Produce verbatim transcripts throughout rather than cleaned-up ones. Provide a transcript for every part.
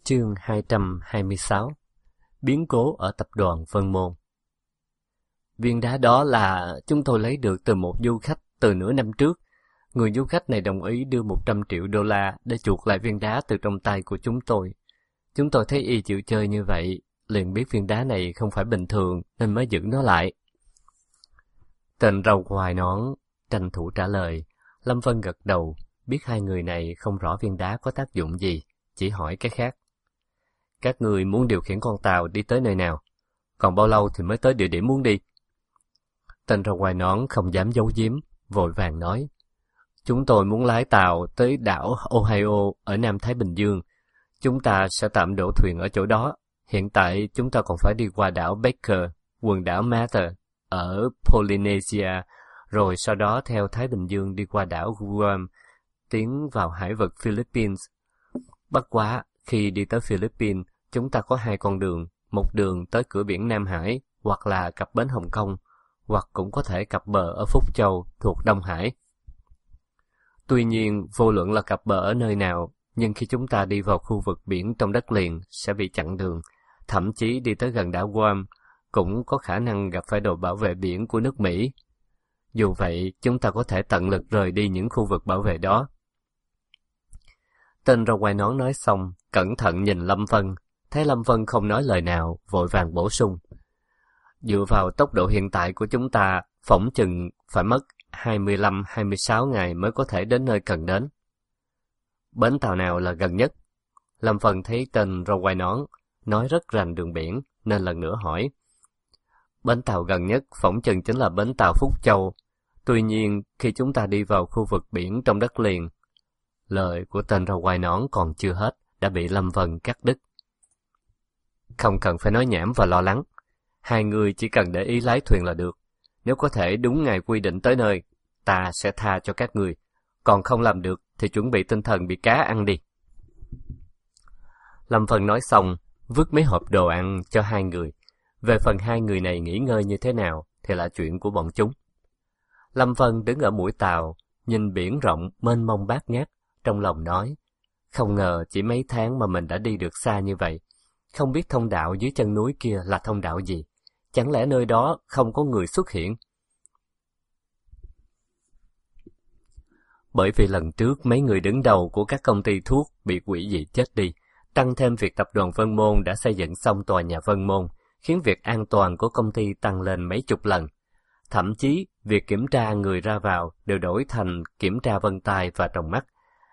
Chương hai trăm hai mươi sáu. Biến cố ở tập đoàn Vân Môn. Viên đá đó là chúng tôi lấy được từ một du khách từ nửa năm trước. Người du khách này đồng ý đưa một trăm triệu đô la để chuộc lại viên đá từ trong tay của chúng tôi. Chúng tôi thấy y chịu chơi như vậy, liền biết viên đá này không phải bình thường nên mới giữ nó lại. Tên râu hoài nón tranh thủ trả lời. Lâm Vân gật đầu, biết hai người này không rõ viên đá có tác dụng gì, chỉ hỏi cái khác. Các người muốn điều khiển con tàu đi tới nơi nào? Còn bao lâu thì mới tới địa điểm muốn đi? Tên râu hoài nón không dám giấu giếm, vội vàng nói. Chúng tôi muốn lái tàu tới đảo Ohio ở Nam Thái Bình Dương. Chúng ta sẽ tạm đổ thuyền ở chỗ đó. Hiện tại chúng ta còn phải đi qua đảo Baker, quần đảo Mather ở Polynesia, rồi sau đó theo Thái Bình Dương đi qua đảo Guam, tiến vào hải vực Philippines. Bất quá, khi đi tới Philippines, chúng ta có hai con đường, một đường tới cửa biển Nam Hải, hoặc là cập bến Hồng Kông, hoặc cũng có thể cập bờ ở Phúc Châu thuộc Đông Hải. Tuy nhiên, vô luận là cập bờ ở nơi nào, nhưng khi chúng ta đi vào khu vực biển trong đất liền sẽ bị chặn đường, thậm chí đi tới gần đảo Guam cũng có khả năng gặp phải đội bảo vệ biển của nước Mỹ. Dù vậy, chúng ta có thể tận lực rời đi những khu vực bảo vệ đó. Tên râu quai nón nói xong, cẩn thận nhìn Lâm Vân, thấy Lâm Vân không nói lời nào, vội vàng bổ sung. Dựa vào tốc độ hiện tại của chúng ta, phỏng chừng phải mất hai mươi lăm đến hai mươi sáu ngày mới có thể đến nơi cần đến. Bến tàu nào là gần nhất? Lâm Vân thấy tên râu quai nón nói rất rành đường biển, nên lần nữa hỏi. Bến tàu gần nhất phỏng chừng chính là bến tàu Phúc Châu. Tuy nhiên, khi chúng ta đi vào khu vực biển trong đất liền, lời của tên râu quai nón còn chưa hết, đã bị Lâm Vân cắt đứt. Không cần phải nói nhảm và lo lắng. Hai người chỉ cần để ý lái thuyền là được. Nếu có thể đúng ngày quy định tới nơi, ta sẽ tha cho các người. Còn không làm được thì chuẩn bị tinh thần bị cá ăn đi. Lâm Vân nói xong, vứt mấy hộp đồ ăn cho hai người. Về phần hai người này nghỉ ngơi như thế nào thì là chuyện của bọn chúng. Lâm Vân đứng ở mũi tàu, nhìn biển rộng mênh mông bát ngát, trong lòng nói, không ngờ chỉ mấy tháng mà mình đã đi được xa như vậy. Không biết thông đạo dưới chân núi kia là thông đạo gì? Chẳng lẽ nơi đó không có người xuất hiện? Bởi vì lần trước mấy người đứng đầu của các công ty thuốc bị quỷ dị chết đi, tăng thêm việc tập đoàn Vân Môn đã xây dựng xong tòa nhà Vân Môn, khiến việc an toàn của công ty tăng lên mấy chục lần. Thậm chí, việc kiểm tra người ra vào đều đổi thành kiểm tra vân tay và tròng mắt.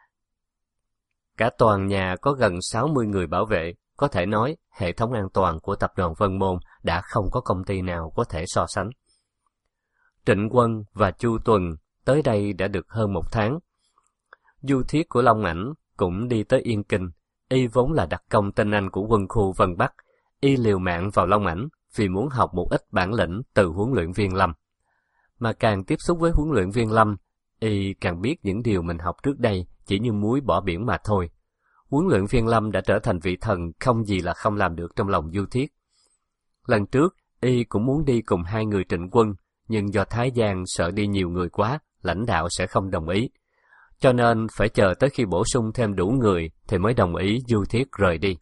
Cả toàn nhà có gần sáu mươi người bảo vệ, có thể nói hệ thống an toàn của tập đoàn Vân Môn đã không có công ty nào có thể so sánh. Trịnh Quân và Chu Tuần tới đây đã được hơn một tháng. Du Thiết của Long Ảnh cũng đi tới Yên Kinh, y vốn là đặc công tinh Anh của quân khu Vân Bắc, y liều mạng vào Long Ảnh vì muốn học một ít bản lĩnh từ huấn luyện viên Lâm. Mà càng tiếp xúc với huấn luyện viên Lâm, y càng biết những điều mình học trước đây chỉ như muối bỏ biển mà thôi. Huấn luyện viên Lâm đã trở thành vị thần không gì là không làm được trong lòng Du Thiết. Lần trước, y cũng muốn đi cùng hai người Trịnh Quân, nhưng do Thái Giang sợ đi nhiều người quá, lãnh đạo sẽ không đồng ý. Cho nên phải chờ tới khi bổ sung thêm đủ người thì mới đồng ý Du Thiết rời đi.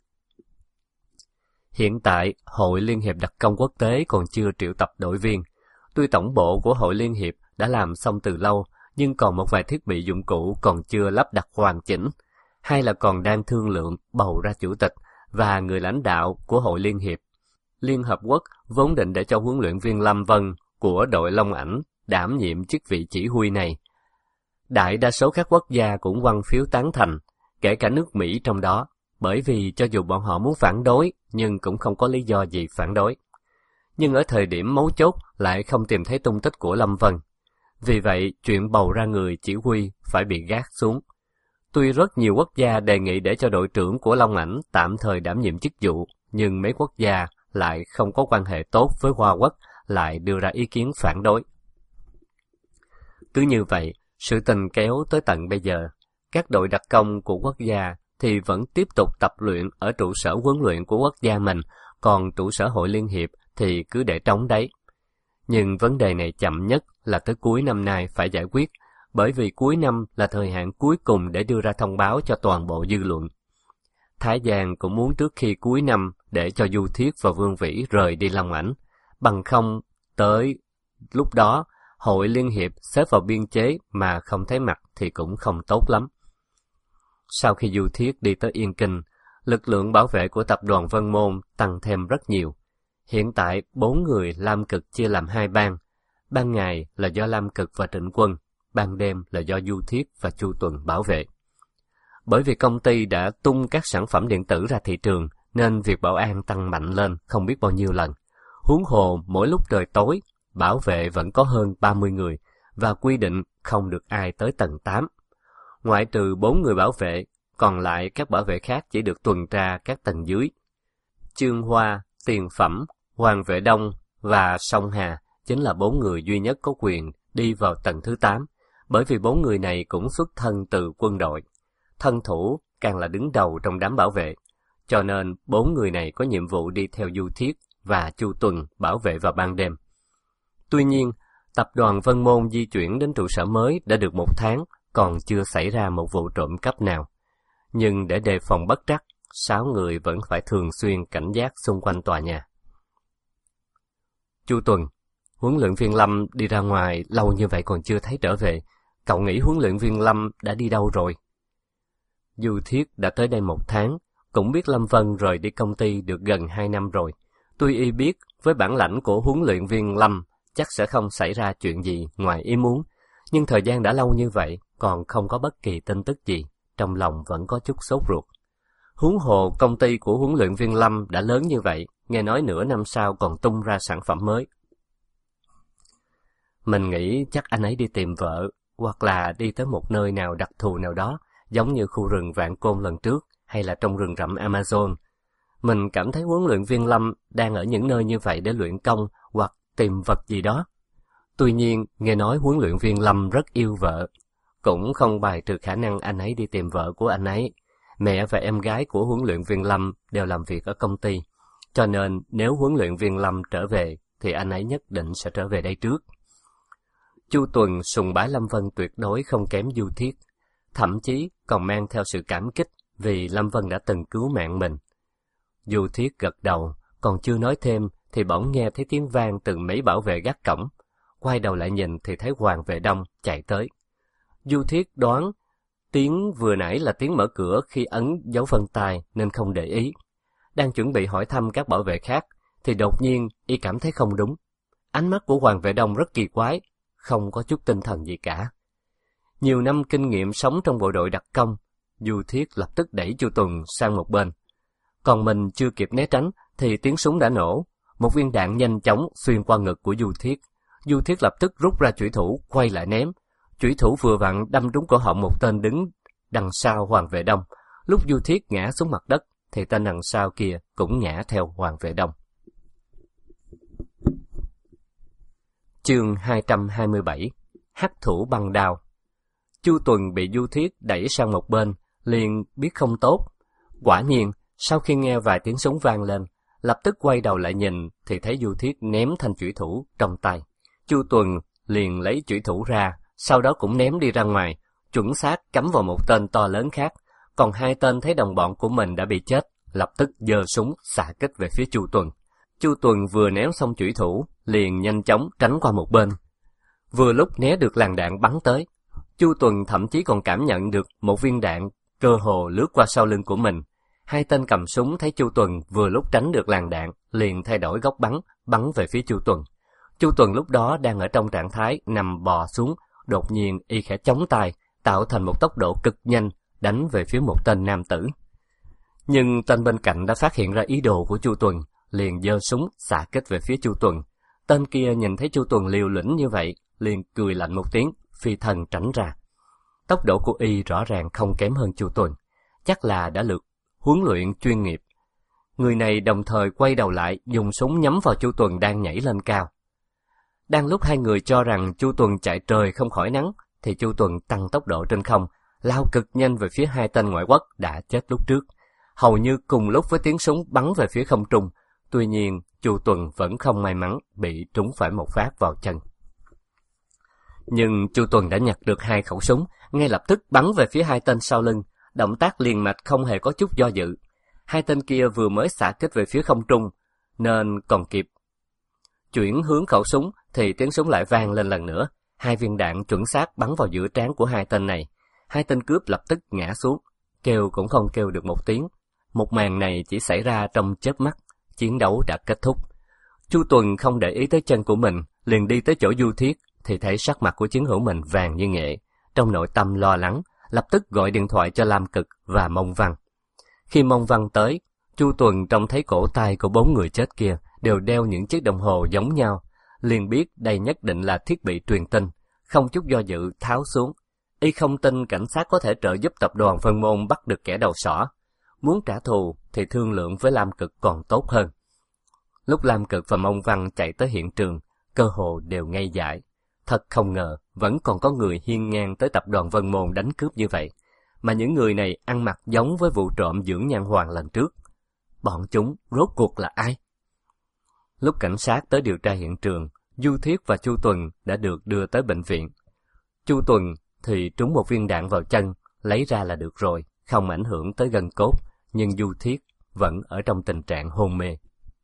Hiện tại, Hội Liên hiệp Đặc công Quốc tế còn chưa triệu tập đội viên. Tuy tổng bộ của Hội Liên hiệp đã làm xong từ lâu, nhưng còn một vài thiết bị dụng cụ còn chưa lắp đặt hoàn chỉnh, hay là còn đang thương lượng bầu ra chủ tịch và người lãnh đạo của Hội Liên hiệp. Liên Hợp Quốc vốn định để cho huấn luyện viên Lâm Vân của đội Long Ảnh đảm nhiệm chức vị chỉ huy này. Đại đa số các quốc gia cũng quăng phiếu tán thành, kể cả nước Mỹ trong đó, bởi vì cho dù bọn họ muốn phản đối, nhưng cũng không có lý do gì phản đối. Nhưng ở thời điểm mấu chốt lại không tìm thấy tung tích của Lâm Vân. Vì vậy, chuyện bầu ra người chỉ huy phải bị gác xuống. Tuy rất nhiều quốc gia đề nghị để cho đội trưởng của Long Ảnh tạm thời đảm nhiệm chức vụ, nhưng mấy quốc gia lại không có quan hệ tốt với Hoa Quốc, lại đưa ra ý kiến phản đối. Cứ như vậy, sự tình kéo tới tận bây giờ, các đội đặc công của quốc gia thì vẫn tiếp tục tập luyện ở trụ sở huấn luyện của quốc gia mình, còn trụ sở Hội Liên hiệp thì cứ để trống đấy. Nhưng vấn đề này chậm nhất là tới cuối năm nay phải giải quyết, bởi vì cuối năm là thời hạn cuối cùng để đưa ra thông báo cho toàn bộ dư luận. Thái Giang cũng muốn trước khi cuối năm để cho Du Thiết và Vương Vĩ rời đi Long Ảnh, bằng không tới lúc đó hội liên hiệp xếp vào biên chế mà không thấy mặt thì cũng không tốt lắm. Sau khi Du Thiết đi tới Yên Kinh, lực lượng bảo vệ của tập đoàn Vân Môn tăng thêm rất nhiều. Hiện tại bốn người Lam Cực chia làm hai ban, ban ngày là do Lam Cực và Trịnh Quân, ban đêm là do Du Thiết và Chu Tuần bảo vệ. Bởi vì công ty đã tung các sản phẩm điện tử ra thị trường, nên việc bảo an tăng mạnh lên không biết bao nhiêu lần. Huống hồ mỗi lúc trời tối, bảo vệ vẫn có hơn ba mươi người, và quy định không được ai tới tầng tám. Ngoại trừ bốn người bảo vệ, còn lại các bảo vệ khác chỉ được tuần tra các tầng dưới. Chương Hoa, Tiền Phẩm, Hoàng Vệ Đông và Song Hà chính là bốn người duy nhất có quyền đi vào tầng thứ tám, bởi vì bốn người này cũng xuất thân từ quân đội. Thân thủ càng là đứng đầu trong đám bảo vệ, cho nên bốn người này có nhiệm vụ đi theo Du Thiết và Chu Tuần bảo vệ vào ban đêm. Tuy nhiên, tập đoàn Vân Môn di chuyển đến trụ sở mới đã được một tháng, còn chưa xảy ra một vụ trộm cắp nào. Nhưng để đề phòng bất trắc, sáu người vẫn phải thường xuyên cảnh giác xung quanh tòa nhà. Chu Tuần, huấn luyện viên Lâm đi ra ngoài lâu như vậy còn chưa thấy trở về. Cậu nghĩ huấn luyện viên Lâm đã đi đâu rồi? Du Thiết đã tới đây một tháng, cũng biết Lâm Vân rời đi công ty được gần hai năm rồi. Tuy y biết với bản lãnh của huấn luyện viên Lâm chắc sẽ không xảy ra chuyện gì ngoài ý muốn, nhưng thời gian đã lâu như vậy còn không có bất kỳ tin tức gì, trong lòng vẫn có chút sốt ruột. Huống hồ công ty của huấn luyện viên Lâm đã lớn như vậy, nghe nói nửa năm sau còn tung ra sản phẩm mới. Mình nghĩ chắc anh ấy đi tìm vợ, hoặc là đi tới một nơi nào đặc thù nào đó, giống như khu rừng Vạn Côn lần trước, hay là trong rừng rậm Amazon. Mình cảm thấy huấn luyện viên Lâm đang ở những nơi như vậy để luyện công hoặc tìm vật gì đó. Tuy nhiên, nghe nói huấn luyện viên Lâm rất yêu vợ, cũng không bài trừ khả năng anh ấy đi tìm vợ của anh ấy. Mẹ và em gái của huấn luyện viên Lâm đều làm việc ở công ty, cho nên nếu huấn luyện viên Lâm trở về thì anh ấy nhất định sẽ trở về đây trước. Chu Tuần sùng bái Lâm Vân tuyệt đối không kém Du Thiết, thậm chí còn mang theo sự cảm kích vì Lâm Vân đã từng cứu mạng mình. Du Thiết gật đầu, còn chưa nói thêm thì bỗng nghe thấy tiếng vang từ mấy bảo vệ gác cổng. Quay đầu lại nhìn thì thấy Hoàng Vệ Đông chạy tới. Du Thiết đoán tiếng vừa nãy là tiếng mở cửa khi ấn dấu vân tay nên không để ý. Đang chuẩn bị hỏi thăm các bảo vệ khác thì đột nhiên y cảm thấy không đúng. Ánh mắt của Hoàng Vệ Đông rất kỳ quái, không có chút tinh thần gì cả. Nhiều năm kinh nghiệm sống trong bộ đội đặc công, Du Thiết lập tức đẩy Chu Tuần sang một bên. Còn mình chưa kịp né tránh thì tiếng súng đã nổ. Một viên đạn nhanh chóng xuyên qua ngực của Du Thiết. Du Thiết lập tức rút ra chủy thủ, quay lại ném. Chủy thủ vừa vặn đâm trúng cổ họng một tên đứng đằng sau Hoàng Vệ Đông. Lúc Du Thiết ngã xuống mặt đất thì tên đằng sau kia cũng ngã theo Hoàng Vệ Đông. Chương hai trăm hai mươi bảy. Hắc thủ băng đao. Chu Tuần bị Du Thiết đẩy sang một bên, liền biết không tốt. Quả nhiên, sau khi nghe vài tiếng súng vang lên, lập tức quay đầu lại nhìn thì thấy Du Thiết ném thanh chủy thủ trong tay. Chu Tuần liền lấy chủy thủ ra, sau đó cũng ném đi ra ngoài, chuẩn xác cắm vào một tên to lớn khác. Còn hai tên thấy đồng bọn của mình đã bị chết, lập tức giơ súng xạ kích về phía Chu Tuần. Chu Tuần vừa ném xong chủy thủ, liền nhanh chóng tránh qua một bên. Vừa lúc né được làn đạn bắn tới, Chu Tuần thậm chí còn cảm nhận được một viên đạn cơ hồ lướt qua sau lưng của mình. Hai tên cầm súng thấy Chu Tuần vừa lúc tránh được làn đạn, liền thay đổi góc bắn, bắn về phía Chu Tuần. Chu Tuần lúc đó đang ở trong trạng thái nằm bò xuống, đột nhiên y khẽ chống tay, tạo thành một tốc độ cực nhanh, đánh về phía một tên nam tử. Nhưng tên bên cạnh đã phát hiện ra ý đồ của Chu Tuần, liền giơ súng xạ kích về phía Chu Tuần. Tên kia nhìn thấy Chu Tuần liều lĩnh như vậy, liền cười lạnh một tiếng, phi thân tránh ra. Tốc độ của y rõ ràng không kém hơn Chu Tuần, chắc là đã được huấn luyện chuyên nghiệp. Người này đồng thời quay đầu lại, dùng súng nhắm vào Chu Tuần đang nhảy lên cao. Đang lúc hai người cho rằng Chu Tuần chạy trời không khỏi nắng, thì Chu Tuần tăng tốc độ trên không, lao cực nhanh về phía hai tên ngoại quốc đã chết lúc trước. Hầu như cùng lúc với tiếng súng bắn về phía không trung, tuy nhiên Chu Tuần vẫn không may mắn bị trúng phải một phát vào chân. Nhưng Chu Tuần đã nhặt được hai khẩu súng, ngay lập tức bắn về phía hai tên sau lưng, động tác liền mạch không hề có chút do dự. hai tên kia vừa mới xạ kích về phía không trung, nên còn kịp chuyển hướng khẩu súng thì tiếng súng lại vang lên lần nữa. Hai viên đạn chuẩn xác bắn vào giữa trán của hai tên này. Hai tên cướp lập tức ngã xuống, kêu cũng không kêu được một tiếng. Một màn này chỉ xảy ra trong chớp mắt, chiến đấu đã kết thúc. Chu Tuần không để ý tới chân của mình, liền đi tới chỗ Du Thiết, thì thấy sắc mặt của chiến hữu mình vàng như nghệ. Trong nội tâm lo lắng, lập tức gọi điện thoại cho Lam Cực và Mông Văn. Khi Mông Văn tới, Chu Tuần trông thấy cổ tay của bốn người chết kia đều đeo những chiếc đồng hồ giống nhau, liền biết đây nhất định là thiết bị truyền tin, không chút do dự tháo xuống. Y không tin cảnh sát có thể trợ giúp tập đoàn Vân Môn bắt được kẻ đầu sỏ. Muốn trả thù thì thương lượng với Lam Cực còn tốt hơn. Lúc Lam Cực và Mông Văn chạy tới hiện trường, cơ hồ đều ngây dại. Thật không ngờ, vẫn còn có người hiên ngang tới tập đoàn Vân Môn đánh cướp như vậy. Mà những người này ăn mặc giống với vụ trộm Dưỡng Nhan Hoàng lần trước. Bọn chúng rốt cuộc là ai? Lúc cảnh sát tới điều tra hiện trường, Du Thiết và Chu Tuần đã được đưa tới bệnh viện. Chu Tuần thì trúng một viên đạn vào chân, lấy ra là được rồi, không ảnh hưởng tới gân cốt, nhưng Du Thiết vẫn ở trong tình trạng hôn mê.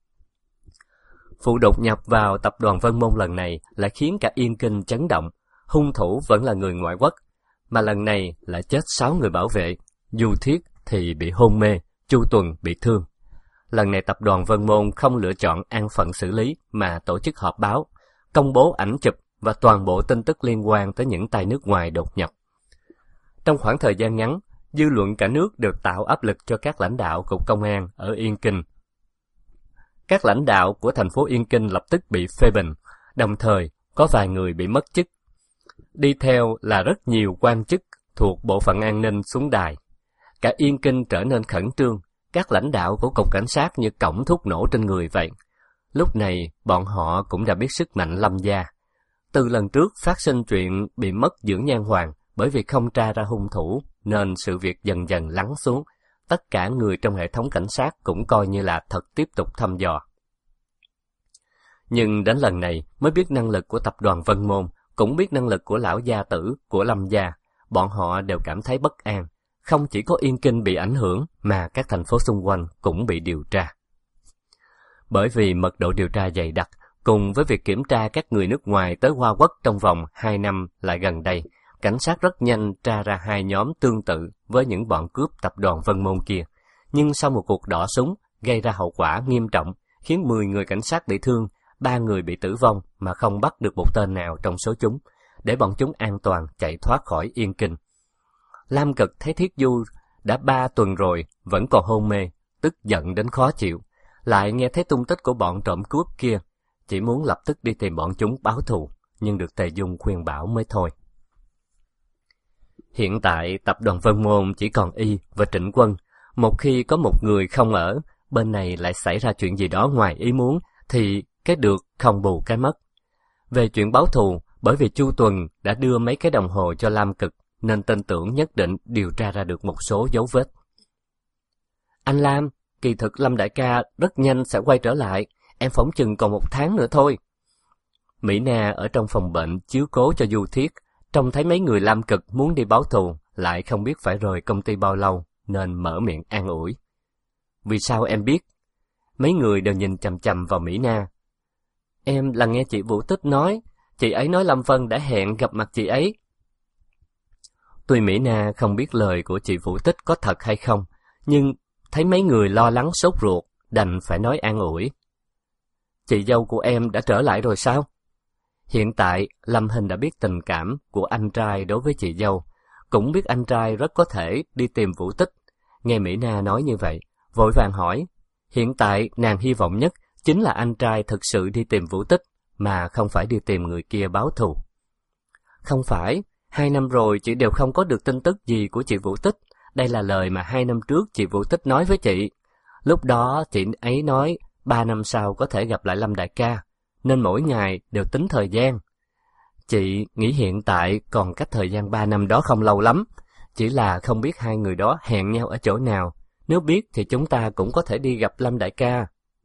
Vụ đột nhập vào tập đoàn Vân Môn lần này lại khiến cả Yên Kinh chấn động. Hung thủ vẫn là người ngoại quốc, mà lần này lại chết sáu người bảo vệ. Du Thiết thì bị hôn mê, Chu Tuần bị thương. Lần này tập đoàn Vân Môn không lựa chọn an phận xử lý mà tổ chức họp báo, công bố ảnh chụp và toàn bộ tin tức liên quan tới những tay nước ngoài đột nhập. Trong khoảng thời gian ngắn, dư luận cả nước được tạo áp lực cho các lãnh đạo cục công an ở Yên Kinh. Các lãnh đạo của thành phố Yên Kinh lập tức bị phê bình, đồng thời có vài người bị mất chức. Đi theo là rất nhiều quan chức thuộc bộ phận an ninh xuống đài. Cả Yên Kinh trở nên khẩn trương, các lãnh đạo của cục cảnh sát như cổng thuốc nổ trên người vậy. Lúc này, bọn họ cũng đã biết sức mạnh Lâm gia. Từ lần trước phát sinh chuyện bị mất Dưỡng Nhan Hoàng bởi vì không tra ra hung thủ, nên sự việc dần dần lắng xuống. Tất cả người trong hệ thống cảnh sát cũng coi như là thật tiếp tục thăm dò. Nhưng đến lần này mới biết năng lực của tập đoàn Vân Môn, cũng biết năng lực của lão gia tử, của Lâm gia. Bọn họ đều cảm thấy bất an. Không chỉ có Yên Kinh bị ảnh hưởng, mà các thành phố xung quanh cũng bị điều tra. Bởi vì mật độ điều tra dày đặc, cùng với việc kiểm tra các người nước ngoài tới Hoa Quốc trong vòng hai năm lại gần đây, cảnh sát rất nhanh tra ra hai nhóm tương tự với những bọn cướp tập đoàn Vân Môn kia. Nhưng sau một cuộc đỏ súng, gây ra hậu quả nghiêm trọng, khiến mười người cảnh sát bị thương, ba người bị tử vong mà không bắt được một tên nào trong số chúng, để bọn chúng an toàn chạy thoát khỏi Yên Kinh. Lam Cực thấy Thiết Du đã ba tuần rồi vẫn còn hôn mê, tức giận đến khó chịu, lại nghe thấy tung tích của bọn trộm cướp kia, chỉ muốn lập tức đi tìm bọn chúng báo thù, nhưng được Tề Dung khuyên bảo mới thôi. Hiện tại tập đoàn Vân Môn chỉ còn Y và Trịnh Quân, một khi có một người không ở, bên này lại xảy ra chuyện gì đó ngoài ý muốn, thì cái được không bù cái mất. Về chuyện báo thù, bởi vì Chu Tuần đã đưa mấy cái đồng hồ cho Lam Cực, nên tin tưởng nhất định điều tra ra được một số dấu vết. Anh Lam, kỳ thực Lâm đại ca rất nhanh sẽ quay trở lại, em phỏng chừng còn một tháng nữa thôi. Mỹ Na ở trong phòng bệnh chiếu cố cho Du Thiết, trông thấy mấy người Lam Cực muốn đi báo thù, lại không biết phải rời công ty bao lâu, nên mở miệng an ủi. Vì sao em biết? Mấy người đều nhìn chằm chằm vào Mỹ Na. Em là nghe chị Vũ Tích nói, chị ấy nói Lâm Vân đã hẹn gặp mặt chị ấy. Tuy Mỹ Na không biết lời của chị Vũ Tích có thật hay không, nhưng thấy mấy người lo lắng sốt ruột, đành phải nói an ủi. Chị dâu của em đã trở lại rồi sao? Hiện tại, Lâm Hình đã biết tình cảm của anh trai đối với chị dâu, cũng biết anh trai rất có thể đi tìm Vũ Tích. Nghe Mỹ Na nói như vậy, vội vàng hỏi, hiện tại nàng hy vọng nhất chính là anh trai thực sự đi tìm Vũ Tích, mà không phải đi tìm người kia báo thù. Không phải, hai năm rồi chị đều không có được tin tức gì của chị Vũ Tích. Đây là lời mà hai năm trước chị Vũ Tích nói với chị. Lúc đó chị ấy nói ba năm sau có thể gặp lại Lâm đại ca, nên mỗi ngày đều tính thời gian. Chị nghĩ hiện tại còn cách thời gian ba năm đó không lâu lắm, chỉ là không biết hai người đó hẹn nhau ở chỗ nào. Nếu biết thì chúng ta cũng có thể đi gặp Lâm đại ca.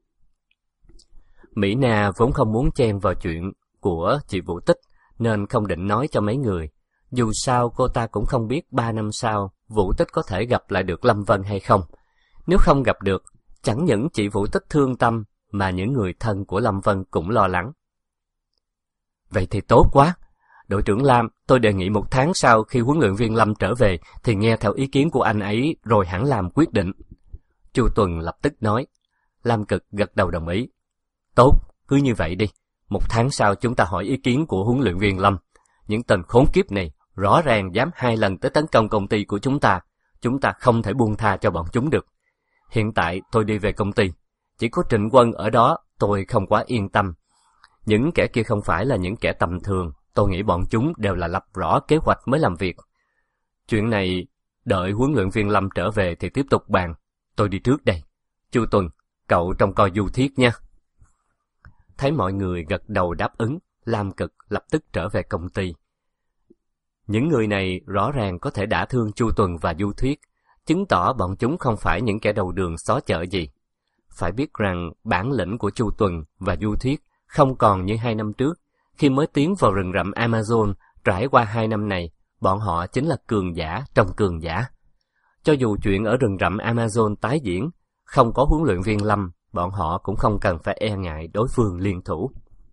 Mỹ Na vốn không muốn chen vào chuyện của chị Vũ Tích, nên không định nói cho mấy người. Dù sao cô ta cũng không biết ba năm sau Vũ Tích có thể gặp lại được Lâm Vân hay không. Nếu không gặp được, chẳng những chị Vũ Tích thương tâm, mà những người thân của Lâm Vân cũng lo lắng. Vậy thì tốt quá. Đội trưởng Lam, tôi đề nghị một tháng sau khi huấn luyện viên Lâm trở về thì nghe theo ý kiến của anh ấy rồi hẳn làm quyết định. Chu Tuần lập tức nói. Lam Cực gật đầu đồng ý. Tốt, cứ như vậy đi. Một tháng sau chúng ta hỏi ý kiến của huấn luyện viên Lâm. Những tên khốn kiếp này rõ ràng dám hai lần tới tấn công công ty của chúng ta. Chúng ta không thể buông tha cho bọn chúng được. Hiện tại tôi đi về công ty. Chỉ có Trịnh Quân ở đó tôi không quá yên tâm. Những kẻ kia không phải là những kẻ tầm thường. Tôi nghĩ bọn chúng đều là lập rõ kế hoạch mới làm việc. Chuyện này đợi huấn luyện viên Lâm trở về thì tiếp tục bàn. Tôi đi trước đây. Chu Tuần, cậu trông coi Du Thiết nha. Thấy mọi người gật đầu đáp ứng, Lam Cực lập tức trở về công ty. Những người này rõ ràng có thể đả thương Chu Tuần và Du Thuyết, chứng tỏ bọn chúng không phải những kẻ đầu đường xó chợ gì. Phải biết rằng bản lĩnh của Chu Tuần và Du Thuyết không còn như hai năm trước. Khi mới tiến vào rừng rậm Amazon, trải qua hai năm này, bọn họ chính là cường giả trong cường giả. Cho dù chuyện ở rừng rậm Amazon tái diễn, không có huấn luyện viên Lâm, bọn họ cũng không cần phải e ngại đối phương liên thủ.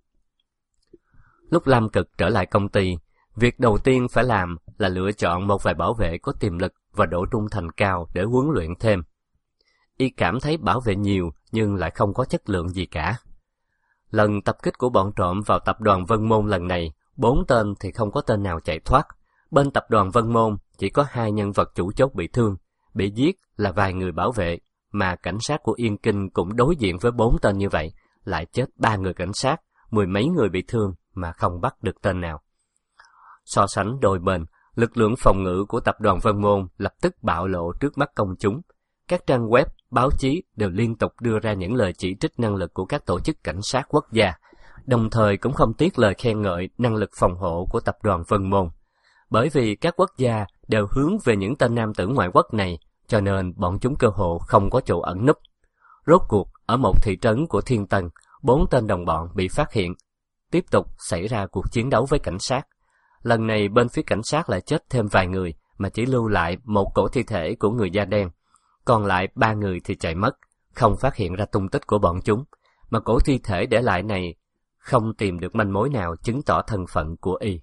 Lúc Lam Cực trở lại công ty, việc đầu tiên phải làm là lựa chọn một vài bảo vệ có tiềm lực và độ trung thành cao để huấn luyện thêm. Y cảm thấy bảo vệ nhiều nhưng lại không có chất lượng gì cả. Lần tập kích của bọn trộm vào tập đoàn Vân Môn lần này, bốn tên thì không có tên nào chạy thoát. Bên tập đoàn Vân Môn chỉ có hai nhân vật chủ chốt bị thương, bị giết là vài người bảo vệ, mà cảnh sát của Yên Kinh cũng đối diện với bốn tên như vậy, lại chết ba người cảnh sát, mười mấy người bị thương mà không bắt được tên nào. So sánh đôi bên, lực lượng phòng ngự của tập đoàn Vân Môn lập tức bạo lộ trước mắt công chúng. Các trang web, báo chí đều liên tục đưa ra những lời chỉ trích năng lực của các tổ chức cảnh sát quốc gia, đồng thời cũng không tiếc lời khen ngợi năng lực phòng hộ của tập đoàn Vân Môn. Bởi vì các quốc gia đều hướng về những tên nam tử ngoại quốc này, cho nên bọn chúng cơ hồ không có chỗ ẩn núp. Rốt cuộc, ở một thị trấn của Thiên Tân, bốn tên đồng bọn bị phát hiện. Tiếp tục xảy ra cuộc chiến đấu với cảnh sát. Lần này bên phía cảnh sát lại chết thêm vài người, mà chỉ lưu lại một cổ thi thể của người da đen. Còn lại ba người thì chạy mất, không phát hiện ra tung tích của bọn chúng, mà cổ thi thể để lại này không tìm được manh mối nào chứng tỏ thân phận của y.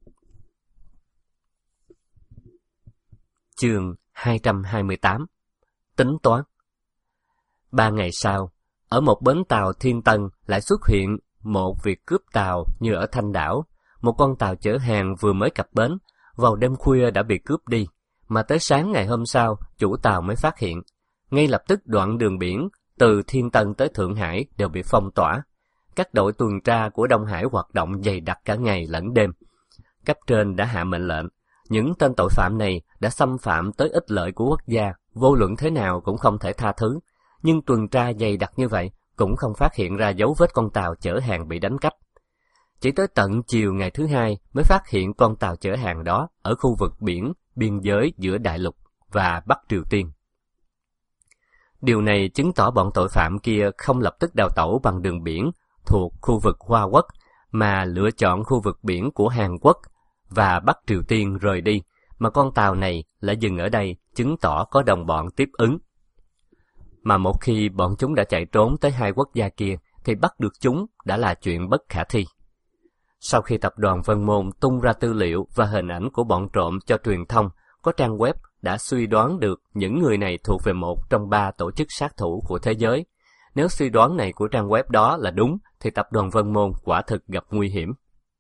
Chương hai trăm hai mươi tám. Tính toán. Ba ngày sau, ở một bến tàu Thiên Tân lại xuất hiện một việc cướp tàu như ở Thanh Đảo. Một con tàu chở hàng vừa mới cập bến, vào đêm khuya đã bị cướp đi, mà tới sáng ngày hôm sau, chủ tàu mới phát hiện. Ngay lập tức đoạn đường biển từ Thiên Tân tới Thượng Hải đều bị phong tỏa. Các đội tuần tra của Đông Hải hoạt động dày đặc cả ngày lẫn đêm. Cấp trên đã hạ mệnh lệnh, những tên tội phạm này đã xâm phạm tới ích lợi của quốc gia, vô luận thế nào cũng không thể tha thứ. Nhưng tuần tra dày đặc như vậy cũng không phát hiện ra dấu vết con tàu chở hàng bị đánh cắp. Chỉ tới tận chiều ngày thứ hai mới phát hiện con tàu chở hàng đó ở khu vực biển biên giới giữa Đại Lục và Bắc Triều Tiên. Điều này chứng tỏ bọn tội phạm kia không lập tức đào tẩu bằng đường biển thuộc khu vực Hoa Quốc, mà lựa chọn khu vực biển của Hàn Quốc và Bắc Triều Tiên rời đi, mà con tàu này lại dừng ở đây, chứng tỏ có đồng bọn tiếp ứng. Mà một khi bọn chúng đã chạy trốn tới hai quốc gia kia, thì bắt được chúng đã là chuyện bất khả thi. Sau khi tập đoàn Vân Môn tung ra tư liệu và hình ảnh của bọn trộm cho truyền thông, có trang web đã suy đoán được những người này thuộc về một trong ba tổ chức sát thủ của thế giới. Nếu suy đoán này của trang web đó là đúng, thì tập đoàn Vân Môn quả thực gặp nguy hiểm.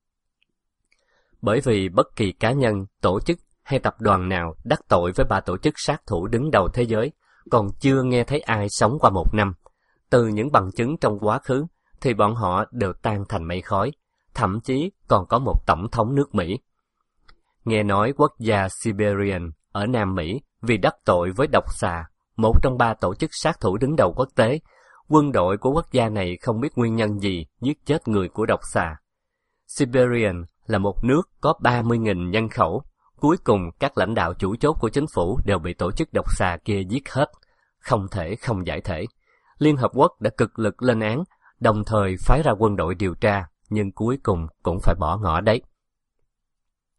Bởi vì bất kỳ cá nhân, tổ chức hay tập đoàn nào đắc tội với ba tổ chức sát thủ đứng đầu thế giới, còn chưa nghe thấy ai sống qua một năm. Từ những bằng chứng trong quá khứ, thì bọn họ đều tan thành mây khói, thậm chí còn có một tổng thống nước Mỹ. Nghe nói quốc gia Siberian ở Nam Mỹ vì đắc tội với độc xà, một trong ba tổ chức sát thủ đứng đầu quốc tế, quân đội của quốc gia này không biết nguyên nhân gì giết chết người của độc xà. Siberian là một nước có ba mươi nghìn nhân khẩu, cuối cùng các lãnh đạo chủ chốt của chính phủ đều bị tổ chức độc xà kia giết hết, không thể không giải thể. Liên Hợp Quốc đã cực lực lên án, đồng thời phái ra quân đội điều tra, nhưng cuối cùng cũng phải bỏ ngỏ đấy.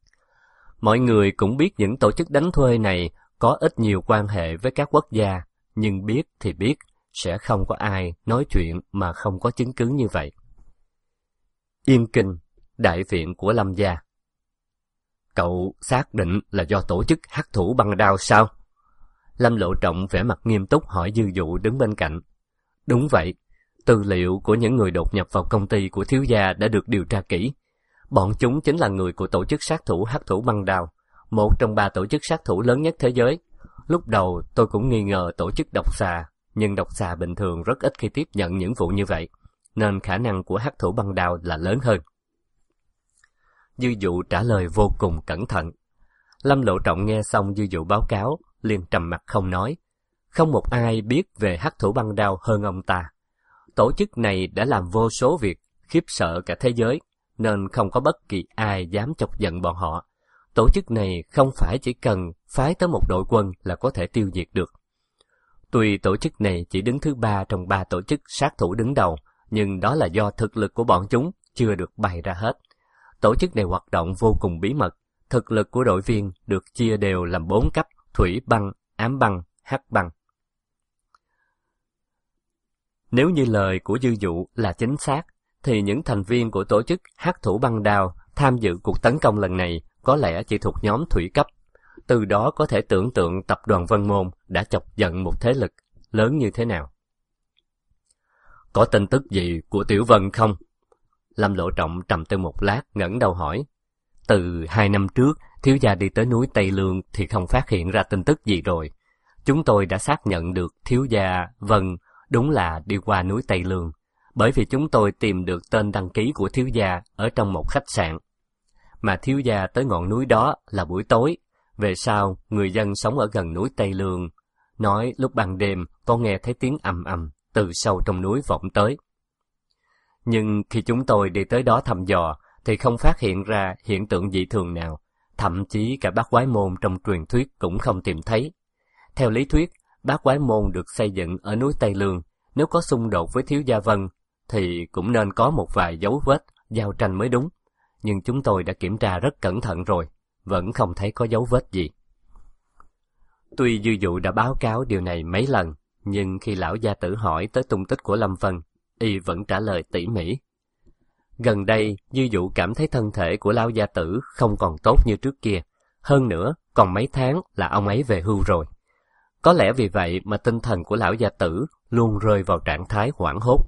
Mọi người cũng biết những tổ chức đánh thuê này có ít nhiều quan hệ với các quốc gia, nhưng biết thì biết, sẽ không có ai nói chuyện mà không có chứng cứ như vậy. Yên Kinh, đại viện của Lâm gia. Cậu xác định là do tổ chức hắc thủ băng đao sao? Lâm Lộ Trọng vẻ mặt nghiêm túc hỏi Dư Dụ đứng bên cạnh. Đúng vậy, tư liệu của những người đột nhập vào công ty của thiếu gia đã được điều tra kỹ. Bọn chúng chính là người của tổ chức sát thủ hắc thủ băng đao, một trong ba tổ chức sát thủ lớn nhất thế giới. Lúc đầu tôi cũng nghi ngờ tổ chức độc xà, nhưng độc xà bình thường rất ít khi tiếp nhận những vụ như vậy, nên khả năng của hắc thủ băng đao là lớn hơn. Dư Dụ trả lời vô cùng cẩn thận. Lâm Lộ Trọng nghe xong Dư Dụ báo cáo, liền trầm mặt không nói. Không một ai biết về hắc thủ băng đao hơn ông ta. Tổ chức này đã làm vô số việc khiếp sợ cả thế giới, nên không có bất kỳ ai dám chọc giận bọn họ. Tổ chức này không phải chỉ cần phái tới một đội quân là có thể tiêu diệt được. Tuy tổ chức này chỉ đứng thứ ba trong ba tổ chức sát thủ đứng đầu, nhưng đó là do thực lực của bọn chúng chưa được bày ra hết. Tổ chức này hoạt động vô cùng bí mật, thực lực của đội viên được chia đều làm bốn cấp: thủy băng, ám băng, hắc băng. Nếu như lời của Dư Dụ là chính xác, thì những thành viên của tổ chức hắc thủ băng đao tham dự cuộc tấn công lần này có lẽ chỉ thuộc nhóm thủy cấp. Từ đó có thể tưởng tượng tập đoàn Vân Môn đã chọc giận một thế lực lớn như thế nào. Có tin tức gì của Tiểu Vân không? Lâm Lộ Trọng trầm tư một lát, ngẩng đầu hỏi. Từ hai năm trước, thiếu gia đi tới núi Tây Lương thì không phát hiện ra tin tức gì rồi. Chúng tôi đã xác nhận được thiếu gia Vân đúng là đi qua núi Tây Lương, bởi vì chúng tôi tìm được tên đăng ký của thiếu gia ở trong một khách sạn. Mà thiếu gia tới ngọn núi đó là buổi tối. Về sau, người dân sống ở gần núi Tây Lương nói lúc ban đêm có nghe thấy tiếng ầm ầm từ sâu trong núi vọng tới. Nhưng khi chúng tôi đi tới đó thăm dò thì không phát hiện ra hiện tượng dị thường nào, thậm chí cả bát quái môn trong truyền thuyết cũng không tìm thấy. Theo lý thuyết, bát quái môn được xây dựng ở núi Tây Lương, nếu có xung đột với thiếu gia Vân thì cũng nên có một vài dấu vết giao tranh mới đúng. Nhưng chúng tôi đã kiểm tra rất cẩn thận rồi, vẫn không thấy có dấu vết gì. Tuy Dư Dụ đã báo cáo điều này mấy lần, nhưng khi lão gia tử hỏi tới tung tích của Lâm Vân, y vẫn trả lời tỉ mỉ. Gần đây, Dư Dụ cảm thấy thân thể của lão gia tử không còn tốt như trước kia. Hơn nữa, còn mấy tháng là ông ấy về hưu rồi. Có lẽ vì vậy mà tinh thần của lão gia tử luôn rơi vào trạng thái hoảng hốt.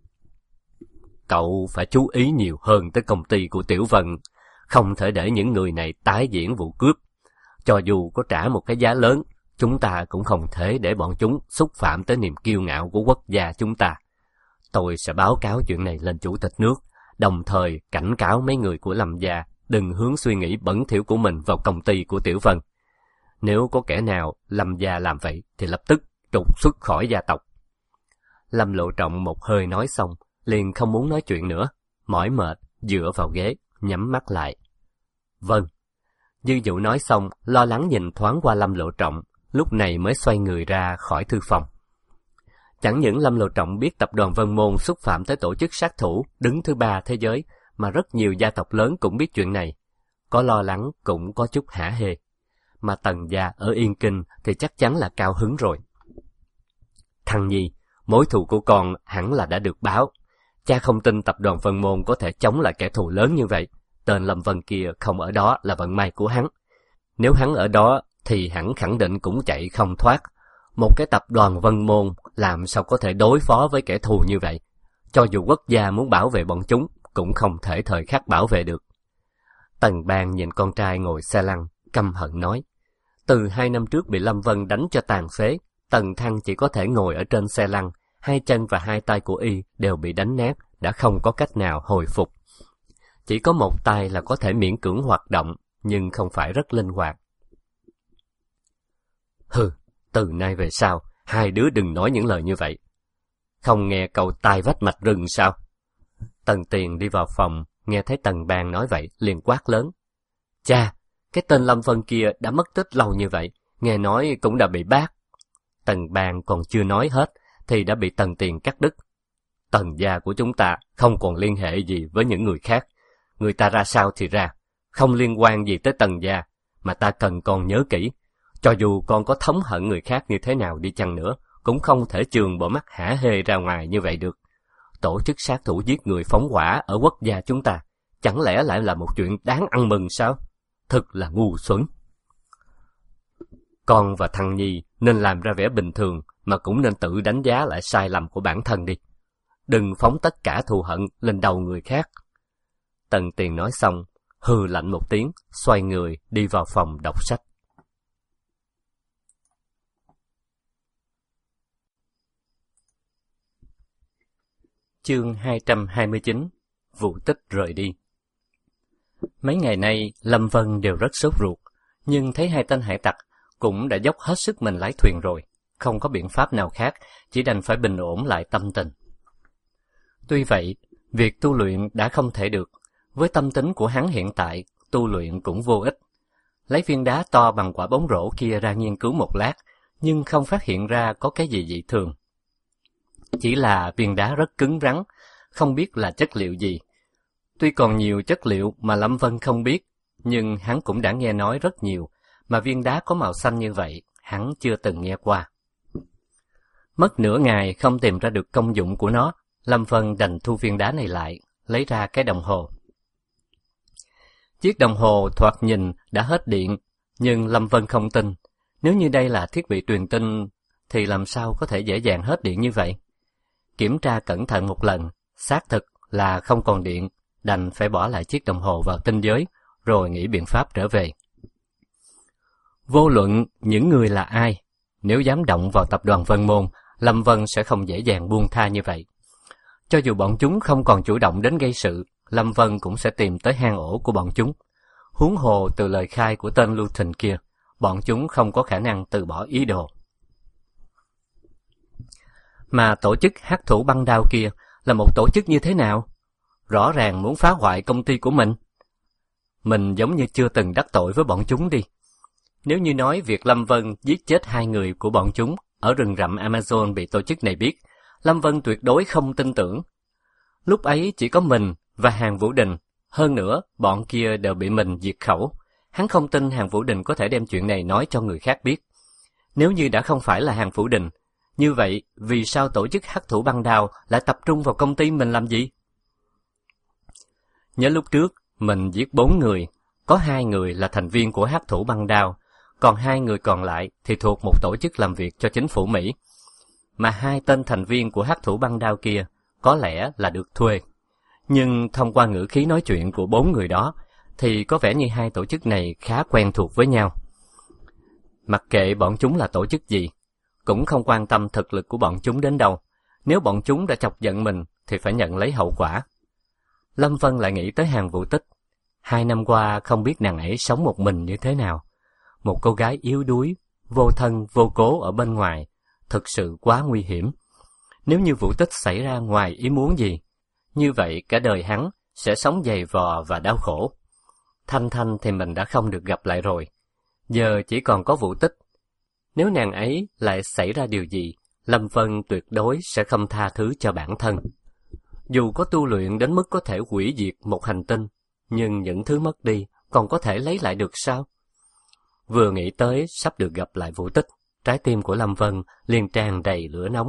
Cậu phải chú ý nhiều hơn tới công ty của Tiểu Vân, không thể để những người này tái diễn vụ cướp. Cho dù có trả một cái giá lớn, chúng ta cũng không thể để bọn chúng xúc phạm tới niềm kiêu ngạo của quốc gia chúng ta. Tôi sẽ báo cáo chuyện này lên chủ tịch nước, đồng thời cảnh cáo mấy người của Lâm gia đừng hướng suy nghĩ bẩn thỉu của mình vào công ty của Tiểu Vân. Nếu có kẻ nào Lâm gia làm vậy thì lập tức trục xuất khỏi gia tộc. Lâm Lộ Trọng một hơi nói xong, liền không muốn nói chuyện nữa, mỏi mệt dựa vào ghế, nhắm mắt lại. Vâng. Dư Dụ nói xong, lo lắng nhìn thoáng qua Lâm Lộ Trọng, lúc này mới xoay người ra khỏi thư phòng. Chẳng những Lâm Lộ Trọng biết tập đoàn Vân Môn xúc phạm tới tổ chức sát thủ đứng thứ ba thế giới, mà rất nhiều gia tộc lớn cũng biết chuyện này. Có lo lắng cũng có chút hả hê. Mà Tần gia ở Yên Kinh thì chắc chắn là cao hứng rồi. Thằng Nhi, mối thù của con hẳn là đã được báo. Cha không tin tập đoàn Vân Môn có thể chống lại kẻ thù lớn như vậy. Tên Lâm Vân kia không ở đó là vận may của hắn. Nếu hắn ở đó thì hắn khẳng định cũng chạy không thoát. Một cái tập đoàn Vân Môn làm sao có thể đối phó với kẻ thù như vậy? Cho dù quốc gia muốn bảo vệ bọn chúng, cũng không thể thời khắc bảo vệ được. Tần Bang nhìn con trai ngồi xe lăn, căm hận nói. Từ hai năm trước bị Lâm Vân đánh cho tàn phế, Tần Thăng chỉ có thể ngồi ở trên xe lăn, hai chân và hai tay của y đều bị đánh nát, đã không có cách nào hồi phục. Chỉ có một tay là có thể miễn cưỡng hoạt động, nhưng không phải rất linh hoạt. Hừ, từ nay về sau, hai đứa đừng nói những lời như vậy. Không nghe câu tai vách mạch rừng sao? Tần Tiền đi vào phòng, nghe thấy Tần Bang nói vậy, liền quát lớn. Cha, cái tên Lâm Vân kia đã mất tích lâu như vậy, nghe nói cũng đã bị bắt. Tần Bang còn chưa nói hết, thì đã bị Tần Tiền cắt đứt. Tần gia của chúng ta không còn liên hệ gì với những người khác. Người ta ra sao thì ra, không liên quan gì tới Tần gia, mà ta cần con nhớ kỹ. Cho dù con có thống hận người khác như thế nào đi chăng nữa, cũng không thể chườm bộ mắt hả hê ra ngoài như vậy được. Tổ chức sát thủ giết người phóng hỏa ở quốc gia chúng ta, chẳng lẽ lại là một chuyện đáng ăn mừng sao? Thật là ngu xuẩn. Con và thằng Nhi nên làm ra vẻ bình thường, mà cũng nên tự đánh giá lại sai lầm của bản thân đi. Đừng phóng tất cả thù hận lên đầu người khác. Tần Tiền nói xong, hừ lạnh một tiếng, xoay người đi vào phòng đọc sách. Chương hai trăm hai mươi chín. Vũ Tích rời đi. Mấy ngày nay, Lâm Vân đều rất sốt ruột, nhưng thấy hai tên hải tặc cũng đã dốc hết sức mình lái thuyền rồi, không có biện pháp nào khác, chỉ đành phải bình ổn lại tâm tình. Tuy vậy, việc tu luyện đã không thể được, với tâm tính của hắn hiện tại, tu luyện cũng vô ích. Lấy viên đá to bằng quả bóng rổ kia ra nghiên cứu một lát, nhưng không phát hiện ra có cái gì dị thường. Chỉ là viên đá rất cứng rắn, không biết là chất liệu gì. Tuy còn nhiều chất liệu mà Lâm Vân không biết, nhưng hắn cũng đã nghe nói rất nhiều, mà viên đá có màu xanh như vậy, hắn chưa từng nghe qua. Mất nửa ngày không tìm ra được công dụng của nó, Lâm Vân đành thu viên đá này lại, lấy ra cái đồng hồ. Chiếc đồng hồ thoạt nhìn đã hết điện, nhưng Lâm Vân không tin. Nếu như đây là thiết bị truyền tin, thì làm sao có thể dễ dàng hết điện như vậy? Kiểm tra cẩn thận một lần, xác thực là không còn điện, đành phải bỏ lại chiếc đồng hồ vào tinh giới, rồi nghĩ biện pháp trở về. Vô luận những người là ai, nếu dám động vào tập đoàn Vân Môn, Lâm Vân sẽ không dễ dàng buông tha như vậy. Cho dù bọn chúng không còn chủ động đến gây sự, Lâm Vân cũng sẽ tìm tới hang ổ của bọn chúng. Huống hồ từ lời khai của tên Luton kia, bọn chúng không có khả năng từ bỏ ý đồ. Mà tổ chức hắc thủ băng đao kia là một tổ chức như thế nào? Rõ ràng muốn phá hoại công ty của mình. Mình giống như chưa từng đắc tội với bọn chúng đi. Nếu như nói việc Lâm Vân giết chết hai người của bọn chúng ở rừng rậm Amazon bị tổ chức này biết, Lâm Vân tuyệt đối không tin tưởng. Lúc ấy chỉ có mình và Hàn Vũ Đình, hơn nữa bọn kia đều bị mình diệt khẩu. Hắn không tin Hàn Vũ Đình có thể đem chuyện này nói cho người khác biết. Nếu như đã không phải là Hàn Vũ Đình, như vậy vì sao tổ chức hắc thủ băng đao lại tập trung vào công ty mình làm gì? Nhớ lúc trước, mình giết bốn người, có hai người là thành viên của hắc thủ băng đao, còn hai người còn lại thì thuộc một tổ chức làm việc cho chính phủ Mỹ. Mà hai tên thành viên của hắc thủ băng đao kia có lẽ là được thuê. Nhưng thông qua ngữ khí nói chuyện của bốn người đó, thì có vẻ như hai tổ chức này khá quen thuộc với nhau. Mặc kệ bọn chúng là tổ chức gì, cũng không quan tâm thực lực của bọn chúng đến đâu. Nếu bọn chúng đã chọc giận mình, thì phải nhận lấy hậu quả. Lâm Vân lại nghĩ tới Hàn Vũ Tích. Hai năm qua không biết nàng ấy sống một mình như thế nào. Một cô gái yếu đuối, vô thân vô cố ở bên ngoài, thực sự quá nguy hiểm. Nếu như Vũ Tích xảy ra ngoài ý muốn gì, như vậy cả đời hắn sẽ sống dày vò và đau khổ. Thanh Thanh thì mình đã không được gặp lại rồi, giờ chỉ còn có Vũ Tích. Nếu nàng ấy lại xảy ra điều gì, Lâm Vân tuyệt đối sẽ không tha thứ cho bản thân. Dù có tu luyện đến mức có thể hủy diệt một hành tinh, nhưng những thứ mất đi còn có thể lấy lại được sao? Vừa nghĩ tới sắp được gặp lại Vũ Tích, trái tim của Lâm Vân liền tràn đầy lửa nóng.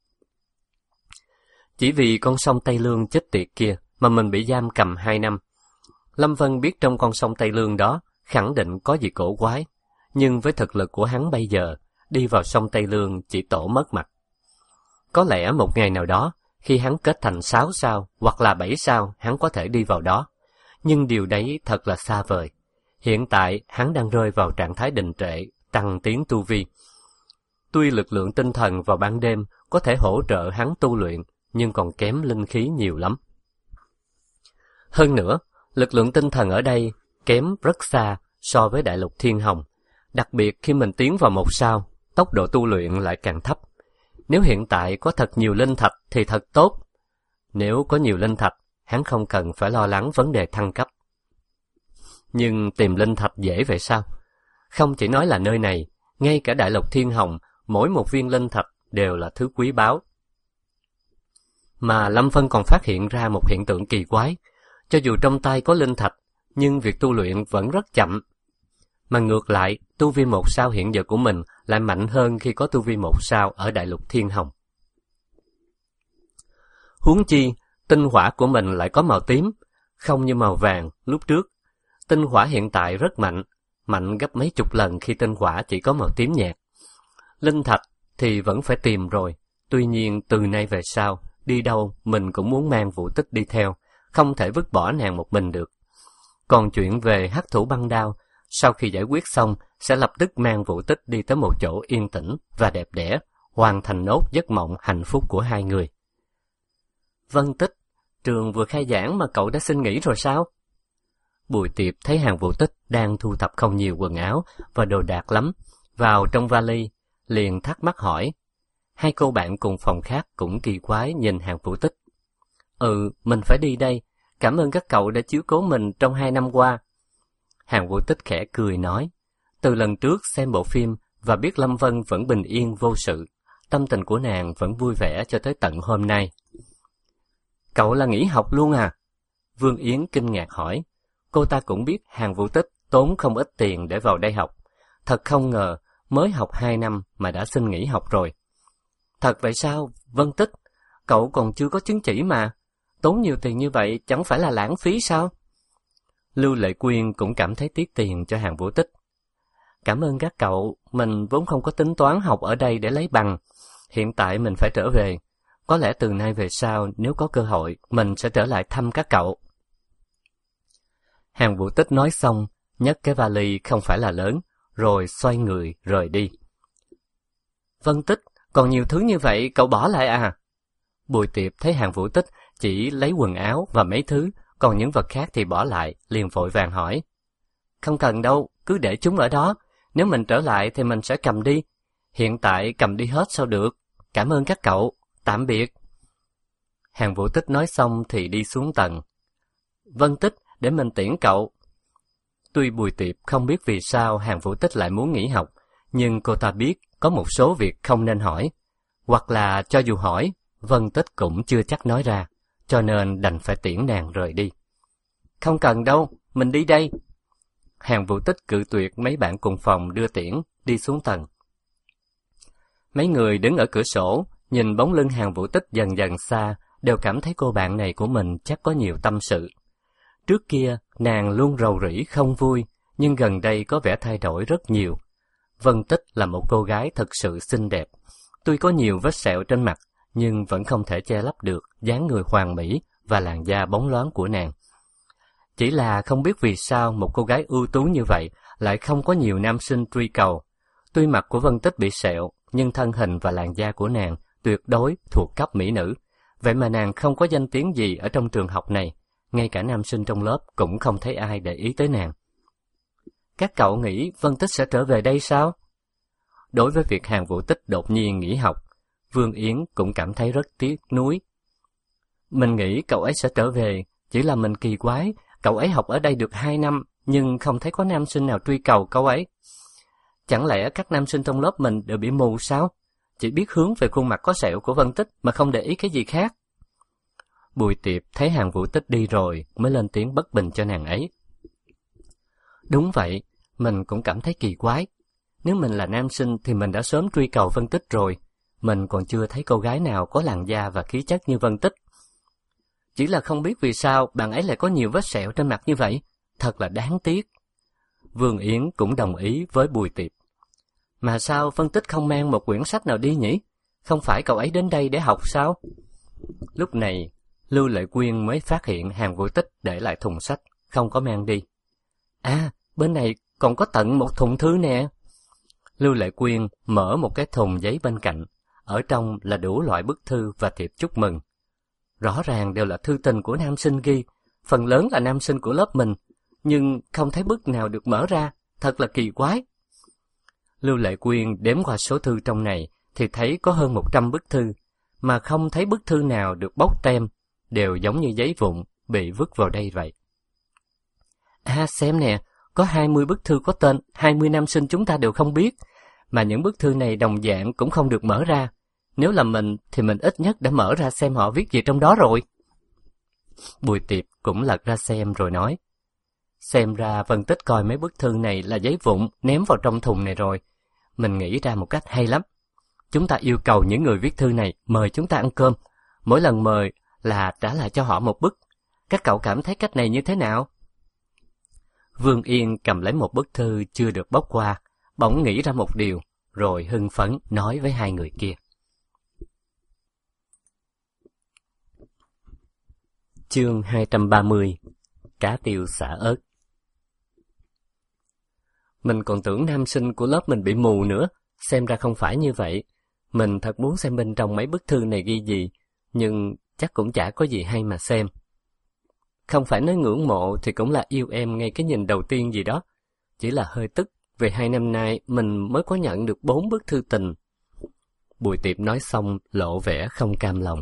Chỉ vì con sông Tây Lương chết tiệt kia mà mình bị giam cầm hai năm. Lâm Vân biết trong con sông Tây Lương đó khẳng định có gì cổ quái, nhưng với thực lực của hắn bây giờ, đi vào sông Tây Lương chỉ tổ mất mặt. Có lẽ một ngày nào đó, khi hắn kết thành sáu sao hoặc là bảy sao, hắn có thể đi vào đó. Nhưng điều đấy thật là xa vời. Hiện tại, hắn đang rơi vào trạng thái đình trệ, tăng tiến tu vi. Tuy lực lượng tinh thần vào ban đêm có thể hỗ trợ hắn tu luyện, nhưng còn kém linh khí nhiều lắm. Hơn nữa, lực lượng tinh thần ở đây kém rất xa so với đại lục Thiên Hồng. Đặc biệt khi mình tiến vào một sao, tốc độ tu luyện lại càng thấp. Nếu hiện tại có thật nhiều linh thạch thì thật tốt. Nếu có nhiều linh thạch, hắn không cần phải lo lắng vấn đề thăng cấp. Nhưng tìm linh thạch dễ vậy sao? Không chỉ nói là nơi này, ngay cả đại lục Thiên Hồng, mỗi một viên linh thạch đều là thứ quý báu. Mà Lâm Vân còn phát hiện ra một hiện tượng kỳ quái. Cho dù trong tay có linh thạch, nhưng việc tu luyện vẫn rất chậm. Mà ngược lại, tu vi một sao hiện giờ của mình lại mạnh hơn khi có tu vi một sao ở đại lục Thiên Hồng. Huống chi, tinh hỏa của mình lại có màu tím, không như màu vàng lúc trước. Tinh hỏa hiện tại rất mạnh, mạnh gấp mấy chục lần khi tinh hỏa chỉ có màu tím nhạt. Linh thạch thì vẫn phải tìm rồi, tuy nhiên từ nay về sau, đi đâu mình cũng muốn mang Vũ Tích đi theo, không thể vứt bỏ nàng một mình được. Còn chuyện về hắc thủ băng đao, sau khi giải quyết xong, sẽ lập tức mang Vũ Tích đi tới một chỗ yên tĩnh và đẹp đẽ, hoàn thành nốt giấc mộng hạnh phúc của hai người. Vân Tích, trường vừa khai giảng mà cậu đã xin nghỉ rồi sao? Bùi Tiệp thấy Hàn Vũ Tích đang thu thập không nhiều quần áo và đồ đạc lắm, vào trong vali, liền thắc mắc hỏi. Hai cô bạn cùng phòng khác cũng kỳ quái nhìn Hàn Vũ Tích. Ừ, mình phải đi đây, cảm ơn các cậu đã chiếu cố mình trong hai năm qua. Hàn Vũ Tích khẽ cười nói, từ lần trước xem bộ phim và biết Lâm Vân vẫn bình yên vô sự, tâm tình của nàng vẫn vui vẻ cho tới tận hôm nay. Cậu là nghỉ học luôn à? Vương Yến kinh ngạc hỏi. Cô ta cũng biết Hàn Vũ Tích tốn không ít tiền để vào đây học. Thật không ngờ, mới học hai năm mà đã xin nghỉ học rồi. Thật vậy sao, Vân Tích? Cậu còn chưa có chứng chỉ mà. Tốn nhiều tiền như vậy chẳng phải là lãng phí sao? Lưu Lệ Quyên cũng cảm thấy tiếc tiền cho Hàn Vũ Tích. Cảm ơn các cậu, mình vốn không có tính toán học ở đây để lấy bằng. Hiện tại mình phải trở về. Có lẽ từ nay về sau, nếu có cơ hội, mình sẽ trở lại thăm các cậu. Hàn Vũ Tích nói xong, nhấc cái vali không phải là lớn, rồi xoay người rời đi. Vân Tích, còn nhiều thứ như vậy cậu bỏ lại à? Bùi Tiệp thấy Hàn Vũ Tích chỉ lấy quần áo và mấy thứ, còn những vật khác thì bỏ lại, liền vội vàng hỏi. Không cần đâu, cứ để chúng ở đó, nếu mình trở lại thì mình sẽ cầm đi. Hiện tại cầm đi hết sao được, cảm ơn các cậu, tạm biệt. Hàn Vũ Tích nói xong thì đi xuống tầng. Vân Tích, để mình tiễn cậu. Tuy Bùi Tiệp không biết vì sao Hàn Vũ Tích lại muốn nghỉ học, nhưng cô ta biết có một số việc không nên hỏi, hoặc là cho dù hỏi, Vân Tích cũng chưa chắc nói ra, cho nên đành phải tiễn nàng rời đi. Không cần đâu, mình đi đây. Hàn Vũ Tích cự tuyệt mấy bạn cùng phòng đưa tiễn, đi xuống tầng. Mấy người đứng ở cửa sổ, nhìn bóng lưng Hàn Vũ Tích dần dần xa, đều cảm thấy cô bạn này của mình chắc có nhiều tâm sự. Trước kia, nàng luôn rầu rĩ không vui, nhưng gần đây có vẻ thay đổi rất nhiều. Vân Tích là một cô gái thật sự xinh đẹp. Tuy có nhiều vết sẹo trên mặt, nhưng vẫn không thể che lấp được dáng người hoàn mỹ và làn da bóng loáng của nàng. Chỉ là không biết vì sao một cô gái ưu tú như vậy lại không có nhiều nam sinh truy cầu. Tuy mặt của Vân Tích bị sẹo, nhưng thân hình và làn da của nàng tuyệt đối thuộc cấp mỹ nữ. Vậy mà nàng không có danh tiếng gì ở trong trường học này. Ngay cả nam sinh trong lớp cũng không thấy ai để ý tới nàng. Các cậu nghĩ Vân Tích sẽ trở về đây sao? Đối với việc Hàn Vũ Tích đột nhiên nghỉ học, Vương Yến cũng cảm thấy rất tiếc nuối. Mình nghĩ cậu ấy sẽ trở về, chỉ là mình kỳ quái, cậu ấy học ở đây được hai năm, nhưng không thấy có nam sinh nào truy cầu cậu ấy. Chẳng lẽ các nam sinh trong lớp mình đều bị mù sao? Chỉ biết hướng về khuôn mặt có sẹo của Vân Tích mà không để ý cái gì khác. Bùi Tiệp thấy Hàn Vũ Tích đi rồi mới lên tiếng bất bình cho nàng ấy. Đúng vậy, mình cũng cảm thấy kỳ quái. Nếu mình là nam sinh thì mình đã sớm truy cầu Vân Tích rồi. Mình còn chưa thấy cô gái nào có làn da và khí chất như Vân Tích. Chỉ là không biết vì sao bạn ấy lại có nhiều vết sẹo trên mặt như vậy. Thật là đáng tiếc. Vương Yến cũng đồng ý với Bùi Tiệp. Mà sao Vân Tích không mang một quyển sách nào đi nhỉ? Không phải cậu ấy đến đây để học sao? Lúc này, Lưu Lệ Quyên mới phát hiện Hàn Vũ Tích để lại thùng sách, không có mang đi. À, bên này còn có tận một thùng thư nè. Lưu Lệ Quyên mở một cái thùng giấy bên cạnh, ở trong là đủ loại bức thư và thiệp chúc mừng. Rõ ràng đều là thư tình của nam sinh ghi, phần lớn là nam sinh của lớp mình, nhưng không thấy bức nào được mở ra, thật là kỳ quái. Lưu Lệ Quyên đếm qua số thư trong này thì thấy có hơn một trăm bức thư, mà không thấy bức thư nào được bóc tem, đều giống như giấy vụn bị vứt vào đây vậy. À xem nè, có hai mươi bức thư có tên hai mươi nam sinh chúng ta đều không biết, mà những bức thư này đồng dạng cũng không được mở ra. Nếu là mình thì mình ít nhất đã mở ra xem họ viết gì trong đó rồi. Bùi Tiệp cũng lật ra xem rồi nói. Xem ra Vân Tích coi mấy bức thư này là giấy vụn ném vào trong thùng này rồi. Mình nghĩ ra một cách hay lắm. Chúng ta yêu cầu những người viết thư này mời chúng ta ăn cơm. Mỗi lần mời là trả lại cho họ một bức. Các cậu cảm thấy cách này như thế nào? Vương Yên cầm lấy một bức thư chưa được bóc qua, bỗng nghĩ ra một điều, rồi hưng phấn nói với hai người kia. Chương hai trăm ba mươi. Cá tiêu xả ớt. Mình còn tưởng nam sinh của lớp mình bị mù nữa, xem ra không phải như vậy. Mình thật muốn xem bên trong mấy bức thư này ghi gì, nhưng chắc cũng chả có gì hay mà xem. Không phải nói ngưỡng mộ thì cũng là yêu em ngay cái nhìn đầu tiên gì đó. Chỉ là hơi tức vì hai năm nay mình mới có nhận được bốn bức thư tình. Bùi Tiệp nói xong lộ vẻ không cam lòng.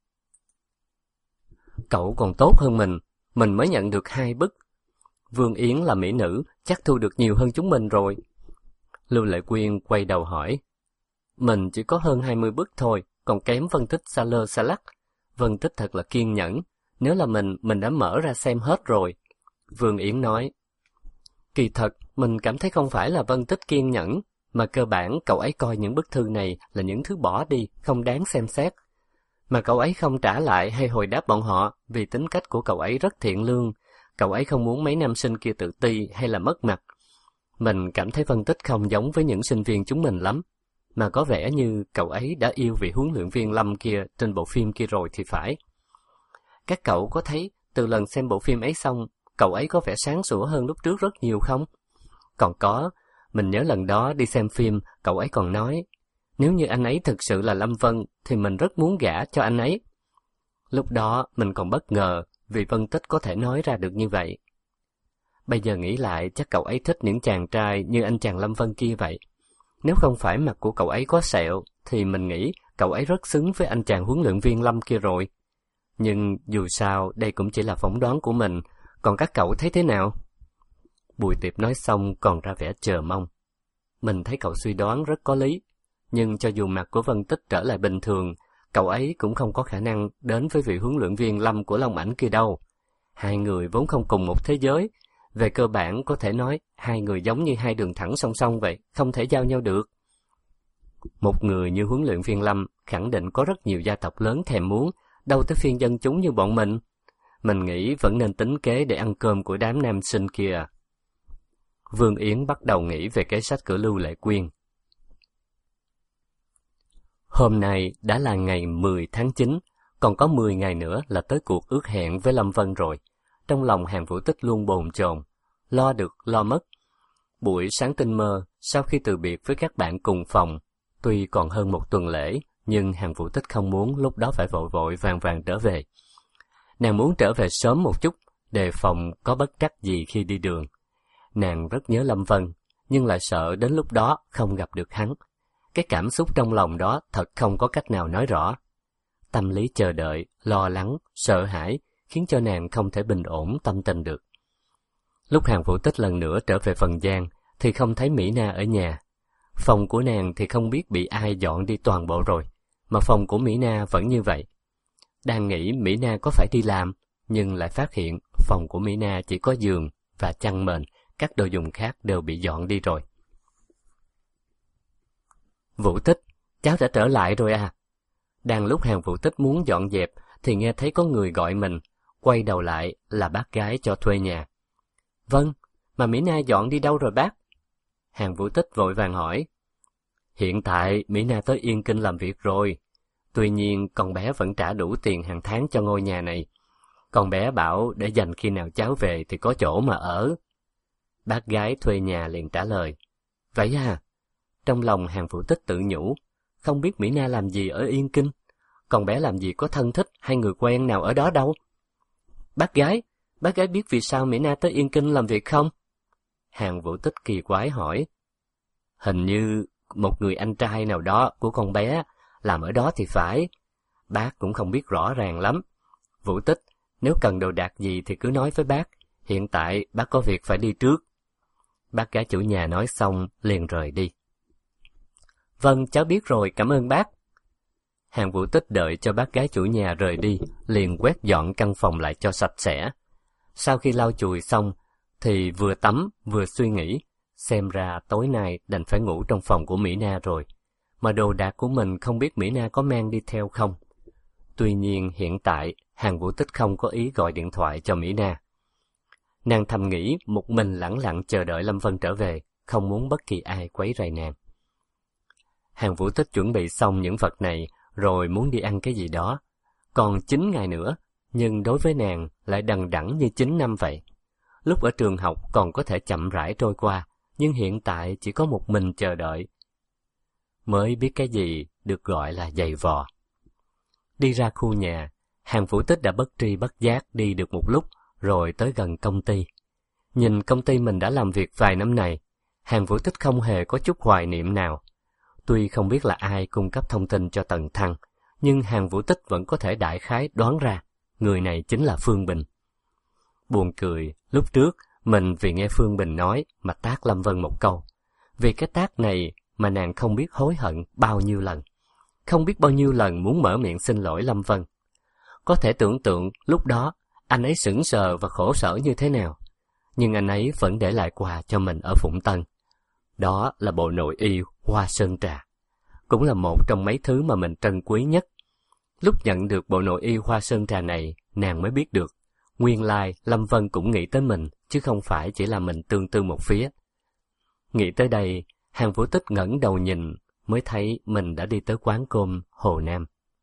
Cậu còn tốt hơn mình, mình mới nhận được hai bức. Vương Yến là mỹ nữ, chắc thu được nhiều hơn chúng mình rồi. Lưu Lệ Quyên quay đầu hỏi. Mình chỉ có hơn hai mươi bức thôi, còn kém Vân Tích xa lơ xa lắc. Vân Tích thật là kiên nhẫn, nếu là mình, mình đã mở ra xem hết rồi. Vương Yến nói. Kỳ thật, mình cảm thấy không phải là Vân Tích kiên nhẫn, mà cơ bản cậu ấy coi những bức thư này là những thứ bỏ đi, không đáng xem xét. Mà cậu ấy không trả lại hay hồi đáp bọn họ vì tính cách của cậu ấy rất thiện lương. Cậu ấy không muốn mấy nam sinh kia tự ti hay là mất mặt. Mình cảm thấy Vân Tích không giống với những sinh viên chúng mình lắm, mà có vẻ như cậu ấy đã yêu vị huấn luyện viên Lâm kia trên bộ phim kia rồi thì phải. Các cậu có thấy từ lần xem bộ phim ấy xong, cậu ấy có vẻ sáng sủa hơn lúc trước rất nhiều không? Còn có, mình nhớ lần đó đi xem phim, cậu ấy còn nói, nếu như anh ấy thực sự là Lâm Vân thì mình rất muốn gả cho anh ấy. Lúc đó mình còn bất ngờ vì Vân Tích có thể nói ra được như vậy. Bây giờ nghĩ lại chắc cậu ấy thích những chàng trai như anh chàng Lâm Vân kia vậy. Nếu không phải mặt của cậu ấy có sẹo thì mình nghĩ cậu ấy rất xứng với anh chàng huấn luyện viên Lâm kia rồi. Nhưng dù sao đây cũng chỉ là phỏng đoán của mình, còn các cậu thấy thế nào? Bùi Tiệp nói xong còn ra vẻ chờ mong. Mình thấy cậu suy đoán rất có lý, nhưng cho dù mặt của Vân Tích trở lại bình thường, cậu ấy cũng không có khả năng đến với vị huấn luyện viên Lâm của Long Ảnh kia đâu. Hai người vốn không cùng một thế giới, về cơ bản có thể nói hai người giống như hai đường thẳng song song vậy, không thể giao nhau được. Một người như huấn luyện viên Lâm khẳng định có rất nhiều gia tộc lớn thèm muốn, đâu tới phiên dân chúng như bọn mình. Mình nghĩ vẫn nên tính kế để ăn cơm của đám nam sinh kia. Vương Yến bắt đầu nghĩ về kế sách của Lưu Lệ Quyên. Hôm nay đã là ngày mười tháng chín, còn có mười ngày nữa là tới cuộc ước hẹn với Lâm Vân rồi. Trong lòng Hàn Vũ Tích luôn bồn chồn, lo được lo mất. Buổi sáng tinh mơ, sau khi từ biệt với các bạn cùng phòng, tuy còn hơn một tuần lễ, nhưng Hàn Vũ Tích không muốn lúc đó phải vội vội vàng vàng trở về. Nàng muốn trở về sớm một chút, đề phòng có bất trắc gì khi đi đường. Nàng rất nhớ Lâm Vân, nhưng lại sợ đến lúc đó không gặp được hắn. Cái cảm xúc trong lòng đó thật không có cách nào nói rõ. Tâm lý chờ đợi, lo lắng, sợ hãi, khiến cho nàng không thể bình ổn tâm tình được. Lúc Hàn Vũ Tích lần nữa trở về Phần Giang, thì không thấy Mỹ Na ở nhà. Phòng của nàng thì không biết bị ai dọn đi toàn bộ rồi, mà phòng của Mỹ Na vẫn như vậy. Đang nghĩ Mỹ Na có phải đi làm, nhưng lại phát hiện phòng của Mỹ Na chỉ có giường và chăn mền, các đồ dùng khác đều bị dọn đi rồi. Vũ Tích, cháu đã trở lại rồi à? Đang lúc Hàn Vũ Tích muốn dọn dẹp, thì nghe thấy có người gọi mình, quay đầu lại là bác gái cho thuê nhà. Vâng, mà Mỹ Na dọn đi đâu rồi bác? Hàn Vũ Tích vội vàng hỏi. Hiện tại Mỹ Na tới Yên Kinh làm việc rồi. Tuy nhiên con bé vẫn trả đủ tiền hàng tháng cho ngôi nhà này. Con bé bảo để dành khi nào cháu về thì có chỗ mà ở. Bác gái thuê nhà liền trả lời. Vậy à? Trong lòng Hàn Vũ Tích tự nhủ, không biết Mỹ Na làm gì ở Yên Kinh. Con bé làm gì có thân thích hay người quen nào ở đó đâu. Bác gái, bác gái biết vì sao Mỹ Na tới Yên Kinh làm việc không? Hàn Vũ Tích kỳ quái hỏi. Hình như một người anh trai nào đó của con bé làm ở đó thì phải. Bác cũng không biết rõ ràng lắm. Vũ Tích, nếu cần đồ đạc gì thì cứ nói với bác. Hiện tại bác có việc phải đi trước. Bác gái chủ nhà nói xong liền rời đi. Vâng, cháu biết rồi, cảm ơn bác. Hàn Vũ Tích đợi cho bác gái chủ nhà rời đi, liền quét dọn căn phòng lại cho sạch sẽ. Sau khi lau chùi xong, thì vừa tắm vừa suy nghĩ, xem ra tối nay đành phải ngủ trong phòng của Mỹ Na rồi. Mà đồ đạc của mình không biết Mỹ Na có mang đi theo không. Tuy nhiên hiện tại, Hàn Vũ Tích không có ý gọi điện thoại cho Mỹ Na. Nàng thầm nghĩ một mình lẳng lặng chờ đợi Lâm Vân trở về, không muốn bất kỳ ai quấy rầy nàng. Hàn Vũ Tích chuẩn bị xong những vật này, rồi muốn đi ăn cái gì đó. Còn chín ngày nữa, nhưng đối với nàng lại đằng đẵng như chín năm vậy. Lúc ở trường học còn có thể chậm rãi trôi qua, nhưng hiện tại chỉ có một mình chờ đợi. Mới biết cái gì được gọi là dày vò. Đi ra khu nhà, Hàn Vũ Tích đã bất tri bất giác đi được một lúc, rồi tới gần công ty. Nhìn công ty mình đã làm việc vài năm này, Hàn Vũ Tích không hề có chút hoài niệm nào. Tuy không biết là ai cung cấp thông tin cho Tần Thăng, nhưng Hàn Vũ Tích vẫn có thể đại khái đoán ra, người này chính là Phương Bình. Buồn cười, lúc trước, mình vì nghe Phương Bình nói mà tát Lâm Vân một câu. Vì cái tát này mà nàng không biết hối hận bao nhiêu lần. Không biết bao nhiêu lần muốn mở miệng xin lỗi Lâm Vân. Có thể tưởng tượng lúc đó, anh ấy sững sờ và khổ sở như thế nào. Nhưng anh ấy vẫn để lại quà cho mình ở Phụng Tân. Đó là bộ nội y hoa sơn trà. Cũng là một trong mấy thứ mà mình trân quý nhất. Lúc nhận được bộ nội y hoa sơn trà này, nàng mới biết được. Nguyên lai Lâm Vân cũng nghĩ tới mình, chứ không phải chỉ là mình tương tư một phía. Nghĩ tới đây, Hàn Vũ Tích ngẩng đầu nhìn, mới thấy mình đã đi tới quán cơm Hồ Nam.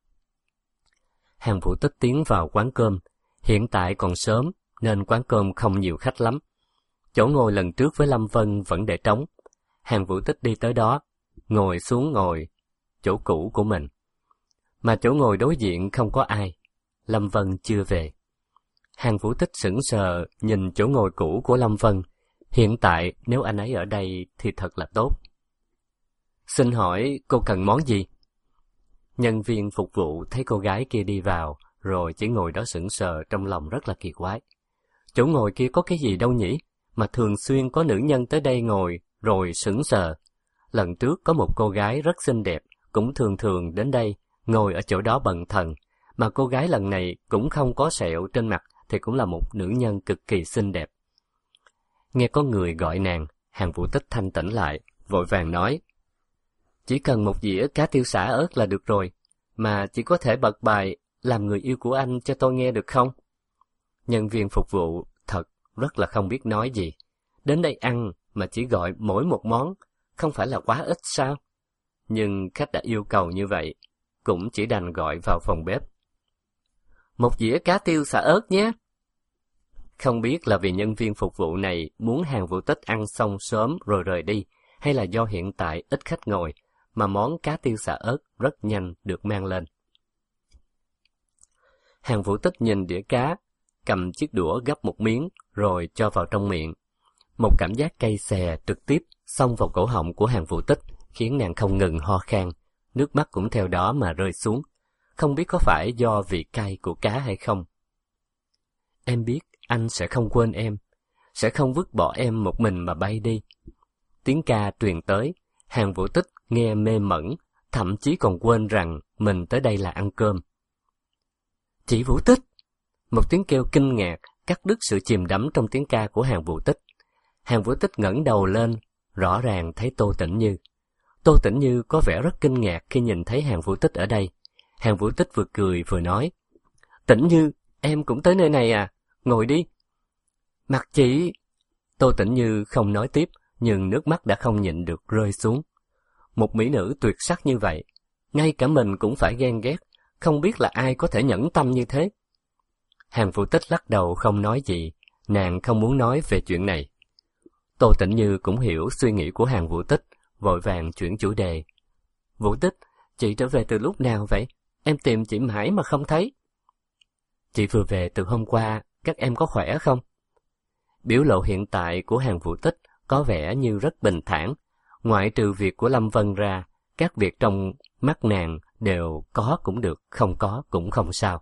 Hàn Vũ Tích tiến vào quán cơm. Hiện tại còn sớm, nên quán cơm không nhiều khách lắm. Chỗ ngồi lần trước với Lâm Vân vẫn để trống. Hàn Vũ Tích đi tới đó, ngồi xuống ngồi chỗ cũ của mình. Mà chỗ ngồi đối diện không có ai. Lâm Vân chưa về. Hàn Vũ Tích sững sờ nhìn chỗ ngồi cũ của Lâm Vân. Hiện tại nếu anh ấy ở đây thì thật là tốt. Xin hỏi cô cần món gì? Nhân viên phục vụ thấy cô gái kia đi vào, rồi chỉ ngồi đó sững sờ trong lòng rất là kỳ quái. Chỗ ngồi kia có cái gì đâu nhỉ? Mà thường xuyên có nữ nhân tới đây ngồi, rồi sững sờ. Lần trước có một cô gái rất xinh đẹp, cũng thường thường đến đây, ngồi ở chỗ đó bần thần. Mà cô gái lần này cũng không có sẹo trên mặt, thì cũng là một nữ nhân cực kỳ xinh đẹp. Nghe có người gọi nàng, Hàn Vũ Tích thanh tĩnh lại, vội vàng nói. Chỉ cần một dĩa cá tiêu xả ớt là được rồi, mà chỉ có thể bật bài làm người yêu của anh cho tôi nghe được không? Nhân viên phục vụ thật rất là không biết nói gì. Đến đây ăn mà chỉ gọi mỗi một món, không phải là quá ít sao? Nhưng khách đã yêu cầu như vậy, cũng chỉ đành gọi vào phòng bếp. Một dĩa cá tiêu xả ớt nhé. Không biết là vì nhân viên phục vụ này muốn Hàn Vũ Tích ăn xong sớm rồi rời đi, hay là do hiện tại ít khách ngồi, mà món cá tiêu xả ớt rất nhanh được mang lên. Hàn Vũ Tích nhìn đĩa cá, cầm chiếc đũa gấp một miếng rồi cho vào trong miệng. Một cảm giác cay xè trực tiếp xông vào cổ họng của Hàn Vũ Tích, khiến nàng không ngừng ho khan, nước mắt cũng theo đó mà rơi xuống. Không biết có phải do vị cay của cá hay không. Em biết anh sẽ không quên em, sẽ không vứt bỏ em một mình mà bay đi. Tiếng ca truyền tới, Hàn Vũ Tích nghe mê mẩn, thậm chí còn quên rằng mình tới đây là ăn cơm. Chị Vũ Tích! Một tiếng kêu kinh ngạc cắt đứt sự chìm đắm trong tiếng ca của Hàn Vũ Tích. Hàn Vũ Tích ngẩng đầu lên, rõ ràng thấy Tô Tĩnh Như. Tô Tĩnh Như có vẻ rất kinh ngạc khi nhìn thấy Hàn Vũ Tích ở đây. Hàn Vũ Tích vừa cười vừa nói, Tĩnh Như, em cũng tới nơi này à? Ngồi đi. Mặt chị... Tô Tĩnh Như không nói tiếp, nhưng nước mắt đã không nhịn được rơi xuống. Một mỹ nữ tuyệt sắc như vậy, ngay cả mình cũng phải ghen ghét, không biết là ai có thể nhẫn tâm như thế. Hàn Vũ Tích lắc đầu không nói gì, nàng không muốn nói về chuyện này. Tô Tĩnh Như cũng hiểu suy nghĩ của Hàn Vũ Tích, vội vàng chuyển chủ đề. Vũ Tích, chị trở về từ lúc nào vậy? Em tìm chị mãi mà không thấy. Chị vừa về từ hôm qua, các em có khỏe không? Biểu lộ hiện tại của Hàn Vũ Tích có vẻ như rất bình thản. Ngoại trừ việc của Lâm Vân ra, các việc trong mắt nàng đều có cũng được, không có cũng không sao.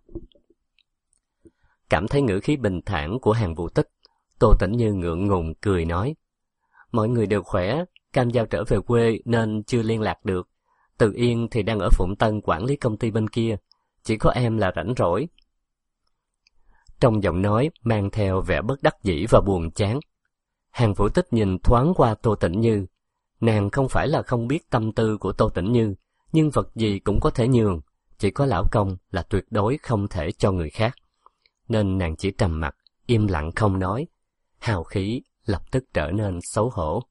Cảm thấy ngữ khí bình thản của Hàn Vũ Tích, Tô Tĩnh Như ngượng ngùng cười nói. Mọi người đều khỏe, Cam Giao trở về quê nên chưa liên lạc được. Từ Yên thì đang ở Phụng Tân quản lý công ty bên kia, chỉ có em là rảnh rỗi. Trong giọng nói mang theo vẻ bất đắc dĩ và buồn chán, Hàng Vũ Tích nhìn thoáng qua Tô Tĩnh Như. Nàng không phải là không biết tâm tư của Tô Tĩnh Như, nhưng vật gì cũng có thể nhường, chỉ có lão công là tuyệt đối không thể cho người khác. Nên nàng chỉ trầm mặc, im lặng không nói. Hào khí lập tức trở nên xấu hổ.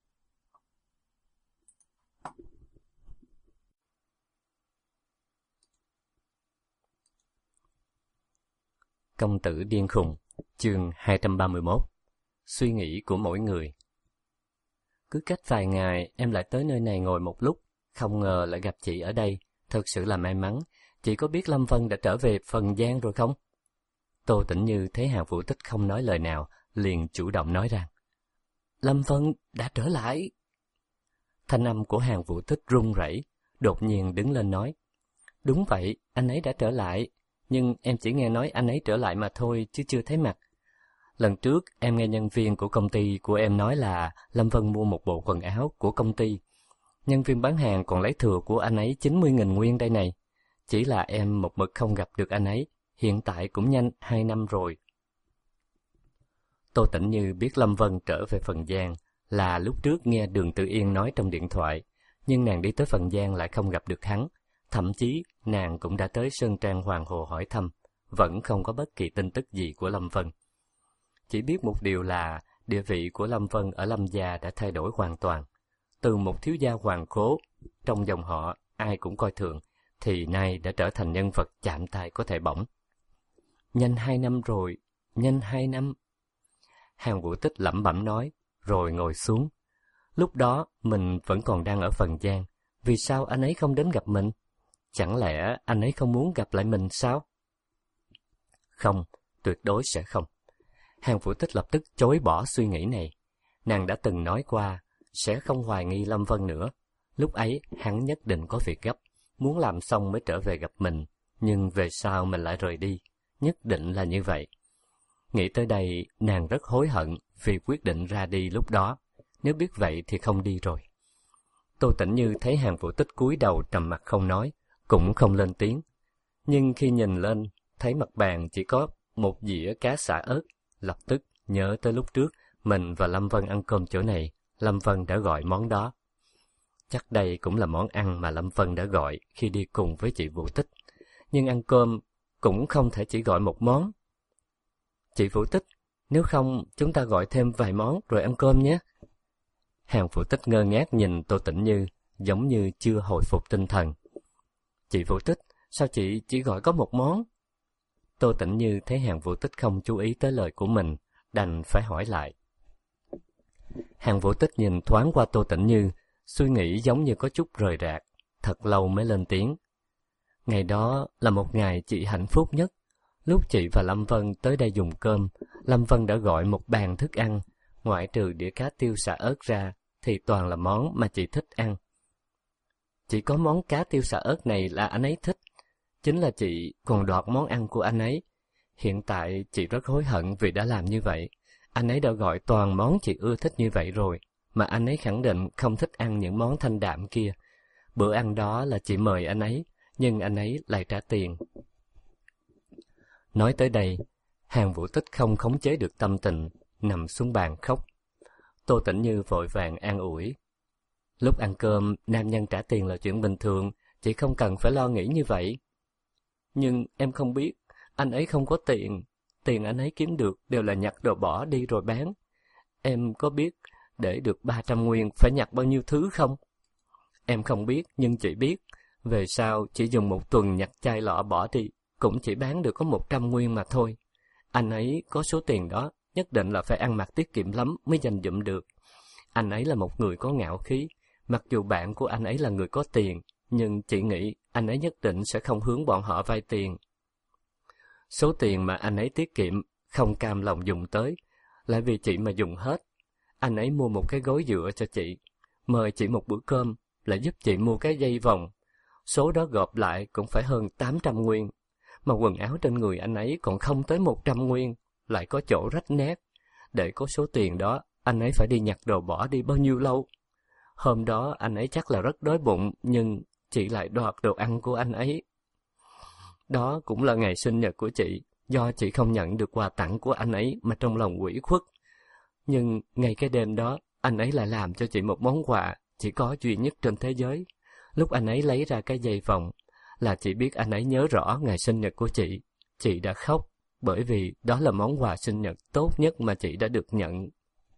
Công tử điên khùng, chương hai trăm ba mươi mốt. Suy nghĩ của mỗi người. Cứ cách vài ngày em lại tới nơi này ngồi một lúc, không ngờ lại gặp chị ở đây, thật sự là may mắn. Chị có biết Lâm Vân đã trở về Phần Giang rồi không? Tô Tĩnh Như thấy Hàng Vũ Tích không nói lời nào, liền chủ động nói rằng: Lâm Vân đã trở lại. Thanh âm của Hàng Vũ Tích run rẩy, đột nhiên đứng lên nói: Đúng vậy, anh ấy đã trở lại, nhưng em chỉ nghe nói anh ấy trở lại mà thôi, chứ chưa thấy mặt. Lần trước em nghe nhân viên của công ty của em nói là Lâm Vân mua một bộ quần áo của công ty. Nhân viên bán hàng còn lấy thừa của anh ấy chín mươi nghìn nguyên đây này. Chỉ là em một mực không gặp được anh ấy, hiện tại cũng nhanh hai năm rồi. Tô Tĩnh Như biết Lâm Vân trở về Phần Giang là lúc trước nghe Đường Tử Yên nói trong điện thoại, nhưng nàng đi tới Phần Giang lại không gặp được hắn. Thậm chí nàng cũng đã tới Sơn Trang Hoàng Hồ hỏi thăm, vẫn không có bất kỳ tin tức gì của Lâm Vân. Chỉ biết một điều là địa vị của Lâm Vân ở Lâm gia đã thay đổi hoàn toàn. Từ một thiếu gia hoàng khố, trong dòng họ ai cũng coi thường, thì nay đã trở thành nhân vật chạm tay có thể bỏng. Nhanh hai năm rồi, nhanh hai năm. Hàng Vũ Tích lẩm bẩm nói, rồi ngồi xuống. Lúc đó mình vẫn còn đang ở Phần Giang, vì sao anh ấy không đến gặp mình? Chẳng lẽ anh ấy không muốn gặp lại mình sao? Không, tuyệt đối sẽ không. Hàng Vũ Tích lập tức chối bỏ suy nghĩ này. Nàng đã từng nói qua, sẽ không hoài nghi Lâm Vân nữa. Lúc ấy, hắn nhất định có việc gấp, muốn làm xong mới trở về gặp mình. Nhưng về sau mình lại rời đi, nhất định là như vậy. Nghĩ tới đây, nàng rất hối hận vì quyết định ra đi lúc đó. Nếu biết vậy thì không đi rồi. Tô Tĩnh Như thấy Hàng Vũ Tích cúi đầu trầm mặc không nói, cũng không lên tiếng. Nhưng khi nhìn lên, thấy mặt bàn chỉ có một dĩa cá xả ớt, lập tức nhớ tới lúc trước mình và Lâm Vân ăn cơm chỗ này, Lâm Vân đã gọi món đó. Chắc đây cũng là món ăn mà Lâm Vân đã gọi khi đi cùng với chị Vũ Tích. Nhưng ăn cơm cũng không thể chỉ gọi một món. Chị Vũ Tích, nếu không chúng ta gọi thêm vài món rồi ăn cơm nhé. Hàng Vũ Tích ngơ ngác nhìn Tô Tĩnh Như, giống như chưa hồi phục tinh thần. Chị Vũ Tích, sao chị chỉ gọi có một món? Tô Tĩnh Như thấy Hàng Vũ Tích không chú ý tới lời của mình, đành phải hỏi lại. Hàng Vũ Tích nhìn thoáng qua Tô Tĩnh Như, suy nghĩ giống như có chút rời rạc, thật lâu mới lên tiếng. Ngày đó là một ngày chị hạnh phúc nhất. Lúc chị và Lâm Vân tới đây dùng cơm, Lâm Vân đã gọi một bàn thức ăn, ngoại trừ đĩa cá tiêu xả ớt ra, thì toàn là món mà chị thích ăn. Chỉ có món cá tiêu xả ớt này là anh ấy thích, chính là chị còn đoạt món ăn của anh ấy. Hiện tại chị rất hối hận vì đã làm như vậy. Anh ấy đã gọi toàn món chị ưa thích như vậy rồi, mà anh ấy khẳng định không thích ăn những món thanh đạm kia. Bữa ăn đó là chị mời anh ấy, nhưng anh ấy lại trả tiền. Nói tới đây, Hàng Vũ Tích không khống chế được tâm tình, nằm xuống bàn khóc. Tô Tĩnh Như vội vàng an ủi. Lúc ăn cơm, nam nhân trả tiền là chuyện bình thường, chị không cần phải lo nghĩ như vậy. Nhưng em không biết, anh ấy không có tiền. Tiền anh ấy kiếm được đều là nhặt đồ bỏ đi rồi bán. Em có biết để được ba trăm nguyên phải nhặt bao nhiêu thứ không? Em không biết, nhưng chị biết. Về sau chỉ dùng một tuần nhặt chai lọ bỏ đi, cũng chỉ bán được có một trăm nguyên mà thôi. Anh ấy có số tiền đó, nhất định là phải ăn mặc tiết kiệm lắm mới dành dụm được. Anh ấy là một người có ngạo khí. Mặc dù bạn của anh ấy là người có tiền, nhưng chị nghĩ anh ấy nhất định sẽ không hướng bọn họ vay tiền. Số tiền mà anh ấy tiết kiệm không cam lòng dùng tới, lại vì chị mà dùng hết. Anh ấy mua một cái gối dựa cho chị, mời chị một bữa cơm, lại giúp chị mua cái dây vòng. Số đó gộp lại cũng phải hơn tám trăm nguyên, mà quần áo trên người anh ấy còn không tới một trăm nguyên, lại có chỗ rách nát. Để có số tiền đó, anh ấy phải đi nhặt đồ bỏ đi bao nhiêu lâu. Hôm đó anh ấy chắc là rất đói bụng, nhưng chị lại đoạt đồ ăn của anh ấy. Đó cũng là ngày sinh nhật của chị, do chị không nhận được quà tặng của anh ấy mà trong lòng ủy khuất. Nhưng ngay cái đêm đó, anh ấy lại làm cho chị một món quà chỉ có duy nhất trên thế giới. Lúc anh ấy lấy ra cái dây vòng, là chị biết anh ấy nhớ rõ ngày sinh nhật của chị. Chị đã khóc, bởi vì đó là món quà sinh nhật tốt nhất mà chị đã được nhận.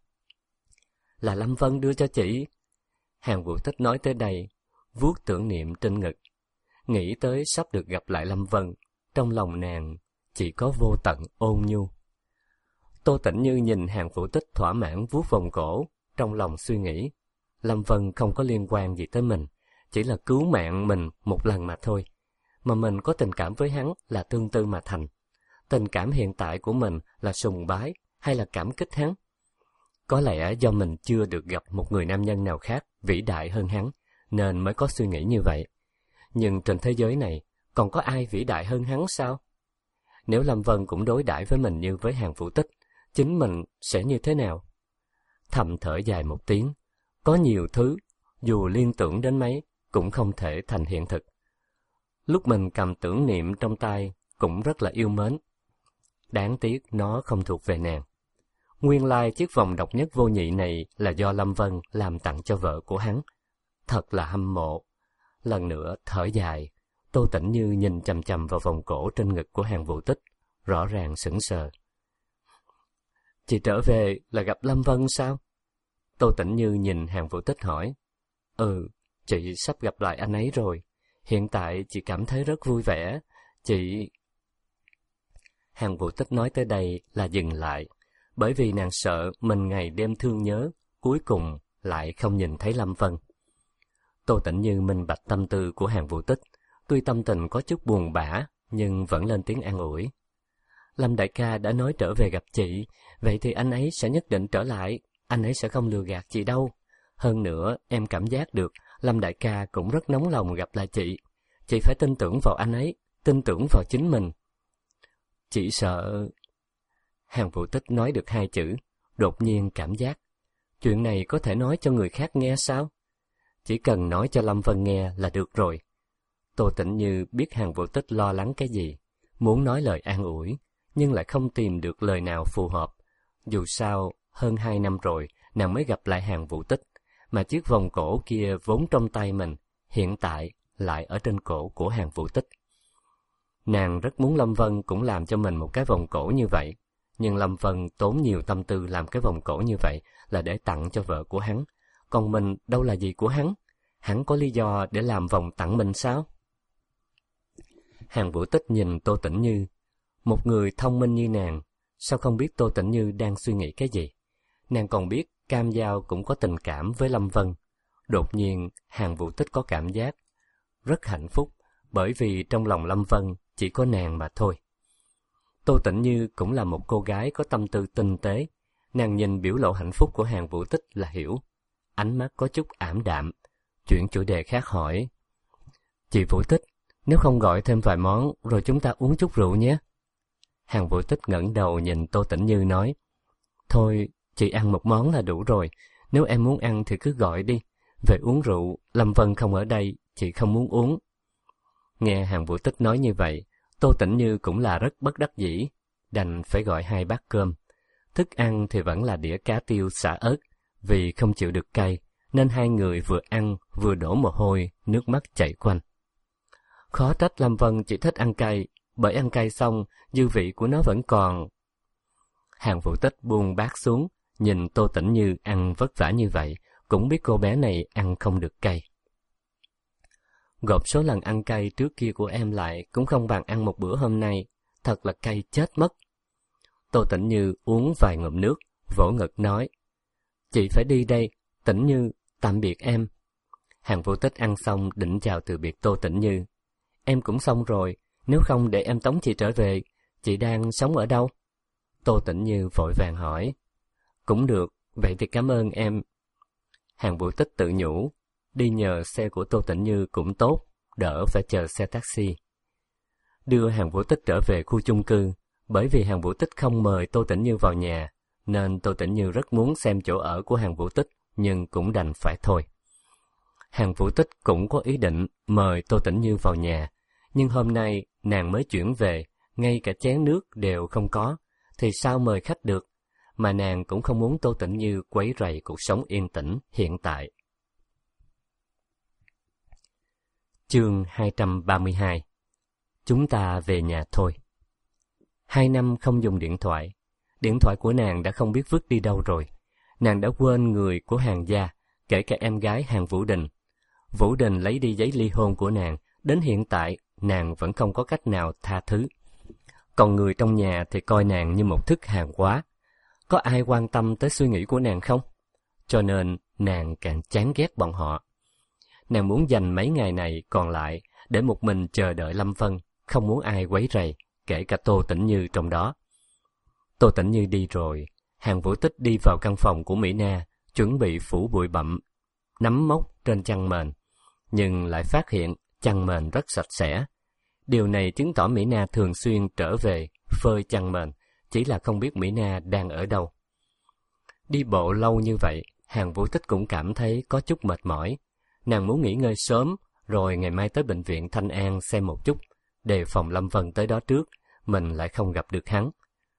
Là Lâm Vân đưa cho chị. Hàng Vũ Tích nói tới đây, vuốt tưởng niệm trên ngực. Nghĩ tới sắp được gặp lại Lâm Vân, trong lòng nàng chỉ có vô tận ôn nhu. Tô Tĩnh Như nhìn Hàng Vũ Tích thỏa mãn vuốt vòng cổ, trong lòng suy nghĩ. Lâm Vân không có liên quan gì tới mình, chỉ là cứu mạng mình một lần mà thôi. Mà mình có tình cảm với hắn là tương tư mà thành. Tình cảm hiện tại của mình là sùng bái hay là cảm kích hắn? Có lẽ do mình chưa được gặp một người nam nhân nào khác vĩ đại hơn hắn, nên mới có suy nghĩ như vậy. Nhưng trên thế giới này, còn có ai vĩ đại hơn hắn sao? Nếu Lâm Vân cũng đối đãi với mình như với Hàng Vũ Tích, chính mình sẽ như thế nào? Thầm thở dài một tiếng, có nhiều thứ, dù liên tưởng đến mấy, cũng không thể thành hiện thực. Lúc mình cầm tưởng niệm trong tay, cũng rất là yêu mến. Đáng tiếc nó không thuộc về nàng. Nguyên lai chiếc vòng độc nhất vô nhị này là do Lâm Vân làm tặng cho vợ của hắn. Thật là hâm mộ. Lần nữa thở dài, Tô Tĩnh Như nhìn chằm chằm vào vòng cổ trên ngực của Hàng Vũ Tích, rõ ràng sững sờ. Chị trở về là gặp Lâm Vân sao? Tô Tĩnh Như nhìn Hàng Vũ Tích hỏi. Ừ, chị sắp gặp lại anh ấy rồi. Hiện tại chị cảm thấy rất vui vẻ. Chị... Hàng Vũ Tích nói tới đây là dừng lại, bởi vì nàng sợ mình ngày đêm thương nhớ, cuối cùng lại không nhìn thấy Lâm Vân. Tô Tĩnh Như minh bạch tâm tư của Hàng Vũ Tích, tuy tâm tình có chút buồn bã, nhưng vẫn lên tiếng an ủi. Lâm đại ca đã nói trở về gặp chị, vậy thì anh ấy sẽ nhất định trở lại, anh ấy sẽ không lừa gạt chị đâu. Hơn nữa, em cảm giác được Lâm đại ca cũng rất nóng lòng gặp lại chị. Chị phải tin tưởng vào anh ấy, tin tưởng vào chính mình. Chỉ sợ... Hàng Vũ Tích nói được hai chữ, đột nhiên cảm giác. Chuyện này có thể nói cho người khác nghe sao? Chỉ cần nói cho Lâm Vân nghe là được rồi. Tô Tĩnh Như biết Hàng Vũ Tích lo lắng cái gì, muốn nói lời an ủi, nhưng lại không tìm được lời nào phù hợp. Dù sao, hơn hai năm rồi, nàng mới gặp lại Hàng Vũ Tích, mà chiếc vòng cổ kia vốn trong tay mình, hiện tại lại ở trên cổ của Hàng Vũ Tích. Nàng rất muốn Lâm Vân cũng làm cho mình một cái vòng cổ như vậy, nhưng Lâm Vân tốn nhiều tâm tư làm cái vòng cổ như vậy là để tặng cho vợ của hắn, còn mình đâu là gì của hắn, hắn có lý do để làm vòng tặng mình sao? Hàng Vũ Tích nhìn Tô Tĩnh Như, một người thông minh như nàng, sao không biết Tô Tĩnh Như đang suy nghĩ cái gì? Nàng còn biết Cam Giao cũng có tình cảm với Lâm Vân. Đột nhiên, Hàng Vũ Tích có cảm giác rất hạnh phúc, bởi vì trong lòng Lâm Vân chỉ có nàng mà thôi. Tô Tĩnh Như cũng là một cô gái có tâm tư tinh tế, nàng nhìn biểu lộ hạnh phúc của Hàng Vũ Tích là hiểu. Ánh mắt có chút ảm đạm, chuyển chủ đề khác hỏi. Chị Vũ Tích, nếu không gọi thêm vài món rồi chúng ta uống chút rượu nhé. Hàng Vũ Tích ngẩng đầu nhìn Tô Tĩnh Như nói. Thôi, chị ăn một món là đủ rồi, nếu em muốn ăn thì cứ gọi đi. Về uống rượu, Lâm Vân không ở đây, chị không muốn uống. Nghe Hàng Vũ Tích nói như vậy, Tô Tĩnh Như cũng là rất bất đắc dĩ, đành phải gọi hai bát cơm. Thức ăn thì vẫn là đĩa cá tiêu xả ớt, vì không chịu được cay, nên hai người vừa ăn vừa đổ mồ hôi, nước mắt chảy quanh. Khó trách Lâm Vân chỉ thích ăn cay, bởi ăn cay xong, dư vị của nó vẫn còn. Hàng Vũ Tích buông bát xuống, nhìn Tô Tĩnh Như ăn vất vả như vậy, cũng biết cô bé này ăn không được cay. Gộp số lần ăn cay trước kia của em lại cũng không bằng ăn một bữa hôm nay, thật là cay chết mất. Tô Tĩnh Như uống vài ngụm nước, vỗ ngực nói. Chị phải đi đây, Tĩnh Như, tạm biệt em. Hàng Vũ Tích ăn xong định chào từ biệt Tô Tĩnh Như. Em cũng xong rồi, nếu không để em tống chị trở về, chị đang sống ở đâu? Tô Tĩnh Như vội vàng hỏi. Cũng được, vậy thì cảm ơn em. Hàng Vũ Tích tự nhủ, đi nhờ xe của Tô Tĩnh Như cũng tốt, đỡ phải chờ xe taxi. Đưa Hàng Vũ Tích trở về khu chung cư, bởi vì Hàng Vũ Tích không mời Tô Tĩnh Như vào nhà, nên Tô Tĩnh Như rất muốn xem chỗ ở của Hàng Vũ Tích, nhưng cũng đành phải thôi. Hàng Vũ Tích cũng có ý định mời Tô Tĩnh Như vào nhà, nhưng hôm nay nàng mới chuyển về, ngay cả chén nước đều không có, thì sao mời khách được, mà nàng cũng không muốn Tô Tĩnh Như quấy rầy cuộc sống yên tĩnh hiện tại. Chương hai trăm ba mươi hai. Chúng ta về nhà thôi. Hai năm không dùng điện thoại. Điện thoại của nàng đã không biết vứt đi đâu rồi. Nàng đã quên người của Hàn gia, kể cả em gái Hàn Vũ Đình. Vũ Đình lấy đi giấy ly hôn của nàng, đến hiện tại nàng vẫn không có cách nào tha thứ. Còn người trong nhà thì coi nàng như một thức hàng hóa. Có ai quan tâm tới suy nghĩ của nàng không? Cho nên nàng càng chán ghét bọn họ. Nàng muốn dành mấy ngày này còn lại để một mình chờ đợi Lâm Vân, không muốn ai quấy rầy, kể cả Tô Tĩnh Như trong đó. Tô Tĩnh Như đi rồi, Hàn Vũ Tích đi vào căn phòng của Mỹ Na, chuẩn bị phủ bụi bặm, nắm mốc trên chăn mền, nhưng lại phát hiện chăn mền rất sạch sẽ. Điều này chứng tỏ Mỹ Na thường xuyên trở về phơi chăn mền, chỉ là không biết Mỹ Na đang ở đâu. Đi bộ lâu như vậy, Hàn Vũ Tích cũng cảm thấy có chút mệt mỏi. Nàng muốn nghỉ ngơi sớm, rồi ngày mai tới bệnh viện Thanh An xem một chút, đề phòng Lâm Vân tới đó trước, mình lại không gặp được hắn.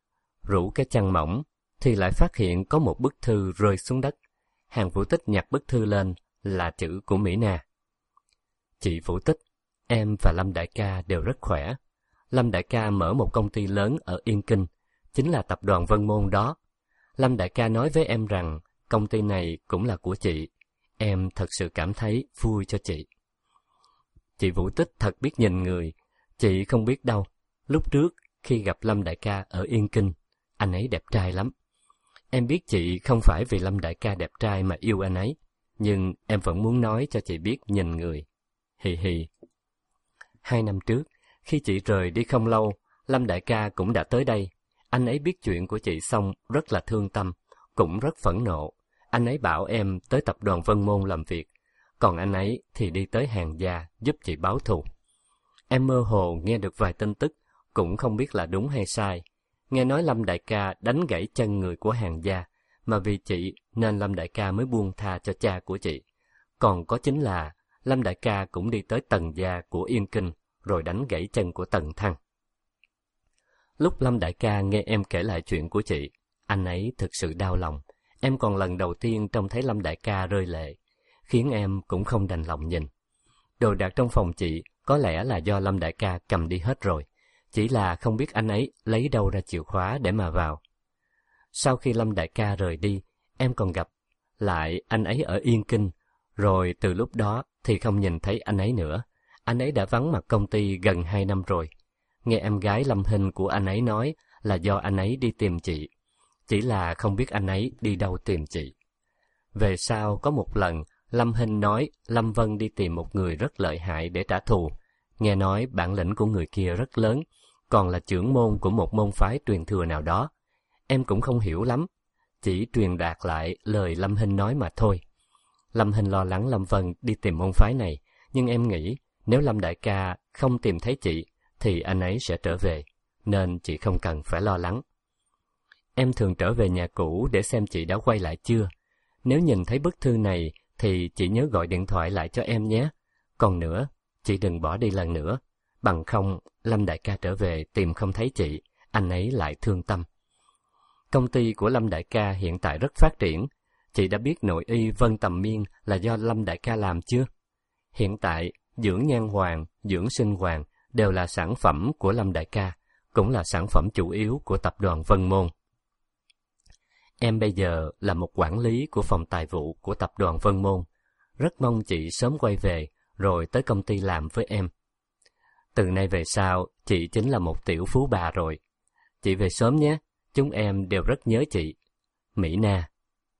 Rủ cái chăn mỏng, thì lại phát hiện có một bức thư rơi xuống đất. Hàn Vũ Tích nhặt bức thư lên, là chữ của Mỹ Na. Chị Vũ Tích, em và Lâm đại ca đều rất khỏe. Lâm đại ca mở một công ty lớn ở Yên Kinh, chính là tập đoàn Vân Môn đó. Lâm đại ca nói với em rằng công ty này cũng là của chị. Em thật sự cảm thấy vui cho chị. Chị Vũ Tích thật biết nhìn người. Chị không biết đâu, lúc trước khi gặp Lâm đại ca ở Yên Kinh, anh ấy đẹp trai lắm. Em biết chị không phải vì Lâm đại ca đẹp trai mà yêu anh ấy, nhưng em vẫn muốn nói cho chị biết nhìn người. Hì hì. Hai năm trước, khi chị rời đi không lâu, Lâm đại ca cũng đã tới đây. Anh ấy biết chuyện của chị xong rất là thương tâm, cũng rất phẫn nộ. Anh ấy bảo em tới tập đoàn Vân Môn làm việc, còn anh ấy thì đi tới Hàn gia giúp chị báo thù. Em mơ hồ nghe được vài tin tức, cũng không biết là đúng hay sai. Nghe nói Lâm đại ca đánh gãy chân người của Hàn gia, mà vì chị nên Lâm đại ca mới buông tha cho cha của chị. Còn có chính là Lâm đại ca cũng đi tới Tần gia của Yên Kinh, rồi đánh gãy chân của Tần Thăng. Lúc Lâm đại ca nghe em kể lại chuyện của chị, anh ấy thực sự đau lòng. Em còn lần đầu tiên trông thấy Lâm đại ca rơi lệ, khiến em cũng không đành lòng nhìn. Đồ đạc trong phòng chị có lẽ là do Lâm đại ca cầm đi hết rồi, chỉ là không biết anh ấy lấy đâu ra chìa khóa để mà vào. Sau khi Lâm đại ca rời đi, em còn gặp lại anh ấy ở Yên Kinh, rồi từ lúc đó thì không nhìn thấy anh ấy nữa. Anh ấy đã vắng mặt công ty gần hai năm rồi. Nghe em gái Lâm Hinh của anh ấy nói là do anh ấy đi tìm chị, chỉ là không biết anh ấy đi đâu tìm chị. Về sau có một lần, Lâm Hinh nói Lâm Vân đi tìm một người rất lợi hại để trả thù. Nghe nói bản lĩnh của người kia rất lớn, còn là trưởng môn của một môn phái truyền thừa nào đó. Em cũng không hiểu lắm, chỉ truyền đạt lại lời Lâm Hinh nói mà thôi. Lâm Hinh lo lắng Lâm Vân đi tìm môn phái này, nhưng em nghĩ nếu Lâm đại ca không tìm thấy chị, thì anh ấy sẽ trở về, nên chị không cần phải lo lắng. Em thường trở về nhà cũ để xem chị đã quay lại chưa. Nếu nhìn thấy bức thư này, thì chị nhớ gọi điện thoại lại cho em nhé. Còn nữa, chị đừng bỏ đi lần nữa. Bằng không, Lâm đại ca trở về tìm không thấy chị, anh ấy lại thương tâm. Công ty của Lâm đại ca hiện tại rất phát triển. Chị đã biết nội y Vân Tầm Miên là do Lâm đại ca làm chưa? Hiện tại, dưỡng nhan hoàng, dưỡng sinh hoàng đều là sản phẩm của Lâm đại ca, cũng là sản phẩm chủ yếu của tập đoàn Vân Môn. Em bây giờ là một quản lý của phòng tài vụ của tập đoàn Vân Môn. Rất mong chị sớm quay về, rồi tới công ty làm với em. Từ nay về sau, chị chính là một tiểu phú bà rồi. Chị về sớm nhé, chúng em đều rất nhớ chị. Mỹ Na.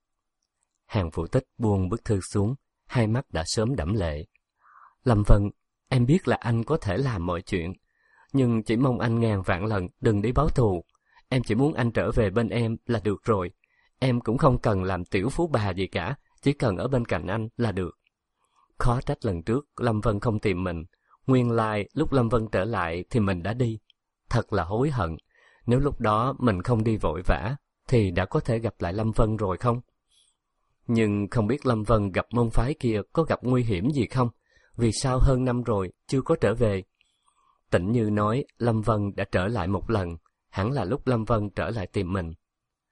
Hàn Vũ Tích buông bức thư xuống, hai mắt đã sớm đẫm lệ. Lâm Vân, em biết là anh có thể làm mọi chuyện, nhưng chỉ mong anh ngàn vạn lần đừng đi báo thù. Em chỉ muốn anh trở về bên em là được rồi. Em cũng không cần làm tiểu phú bà gì cả, chỉ cần ở bên cạnh anh là được. Khó trách lần trước Lâm Vân không tìm mình. Nguyên lai lúc Lâm Vân trở lại thì mình đã đi. Thật là hối hận. Nếu lúc đó mình không đi vội vã, thì đã có thể gặp lại Lâm Vân rồi không? Nhưng không biết Lâm Vân gặp môn phái kia có gặp nguy hiểm gì không? Vì sao hơn năm rồi chưa có trở về? Tĩnh Như nói Lâm Vân đã trở lại một lần, hẳn là lúc Lâm Vân trở lại tìm mình.